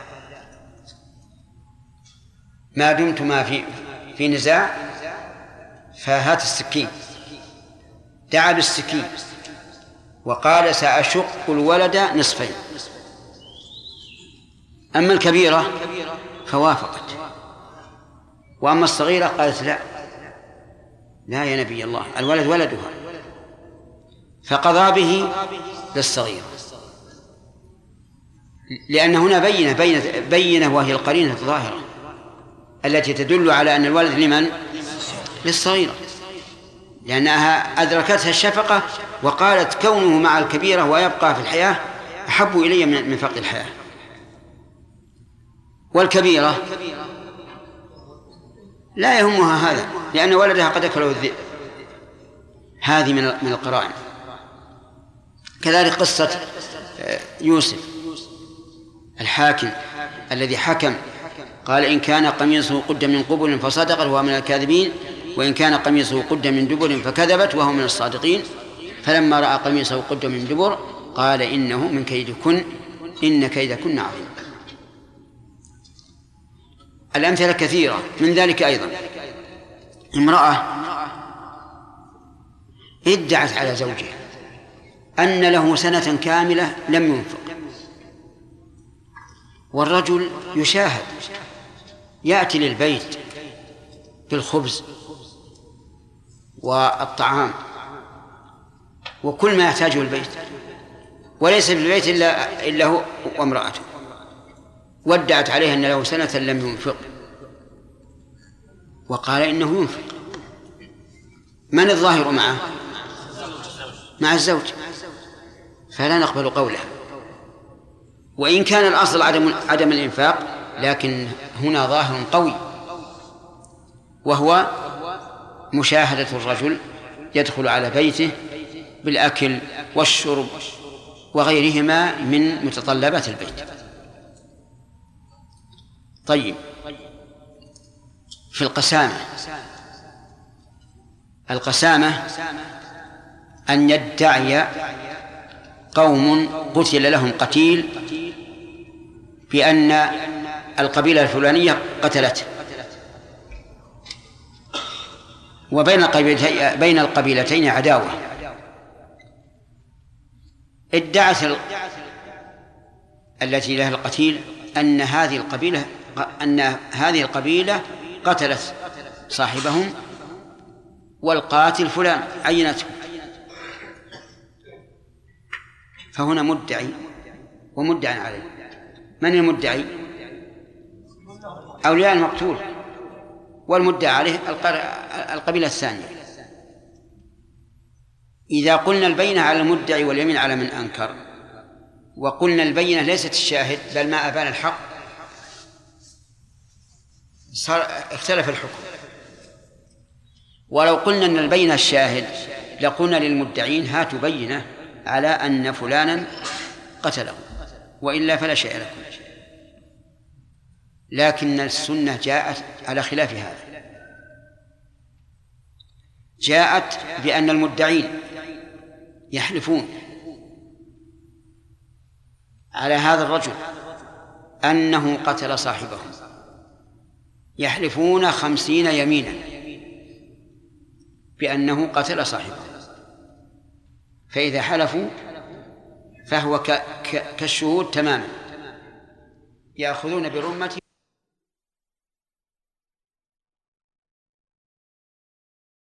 ما دمتما في نزاع فهات السكين. دعا بالسكين وقال: سأشق الولد نصفين. أما الكبيرة فوافقت، وأما الصغيرة قالت: لا يا نبي الله، الولد ولدها. فقضى به للصغيرة، لأن هنا بينة وهي القرينة الظاهرة التي تدل على أن الولد لمن؟ للصغيرة، لأنها أدركتها الشفقة وقالت: كونه مع الكبيرة ويبقى في الحياة أحب إلي من فقد الحياة. والكبيرة لا يهمها هذا، لأن ولدها قد أكله الذئب. هذه من القرائن. كذلك قصة يوسف الحاكم الذي حكم، قال: إن كان قميصه قد من قبل فصدقت وهو من الكاذبين، وإن كان قميصه قد من دبر فكذبت وهو من الصادقين. فلما رأى قميصه قد من دبر قال: إنه من كيدكن إن كيدكن عظيم. الأمثلة كثيرة. من ذلك أيضا امرأة ادعت على زوجها أن له سنة كاملة لم ينفق، والرجل يشاهد، يأتي للبيت بالخبز والطعام وكل ما يحتاجه البيت، وليس بالبيت إلا هو وامرأته، وادعت عليه أن له سنة لم ينفق، وقال إنه ينفق. من الظاهر معه؟ مع الزوج، فلا نقبل قوله، وإن كان الأصل عدم الإنفاق، لكن هنا ظاهر قوي وهو مشاهدة الرجل يدخل على بيته بالأكل والشرب وغيرهما من متطلبات البيت. طيب، في القسامة أن يدعي قوم قتل لهم قتيل بأن القبيلة الفلانية قتلته، وبين القبيلتين عداوة، ادعت التي لها القتيل أن هذه القبيلة قتلت صاحبهم والقاتل فلان عينته، فهنا مدعي ومدعى عليه. من المدعي؟ أولياء المقتول، والمدعى عليه القبيلة الثانية. إذا قلنا البينة على المدعي واليمين على من أنكر، وقلنا البينة ليست الشاهد بل ما أبان الحق، اختلف الحكم. ولو قلنا أن البينة الشاهد لقلنا للمدعين هاتوا بينة على أن فلانا قتله، وإلا فلا شيء لكم. لكن السنة جاءت على خلاف هذا، جاءت بأن المدعين يحلفون على هذا الرجل أنه قتل صاحبهم، يحلفون 50 يمينا بأنه قتل صاحبه، فإذا حلفوا فهو كالشهود تماما، يأخذون برمته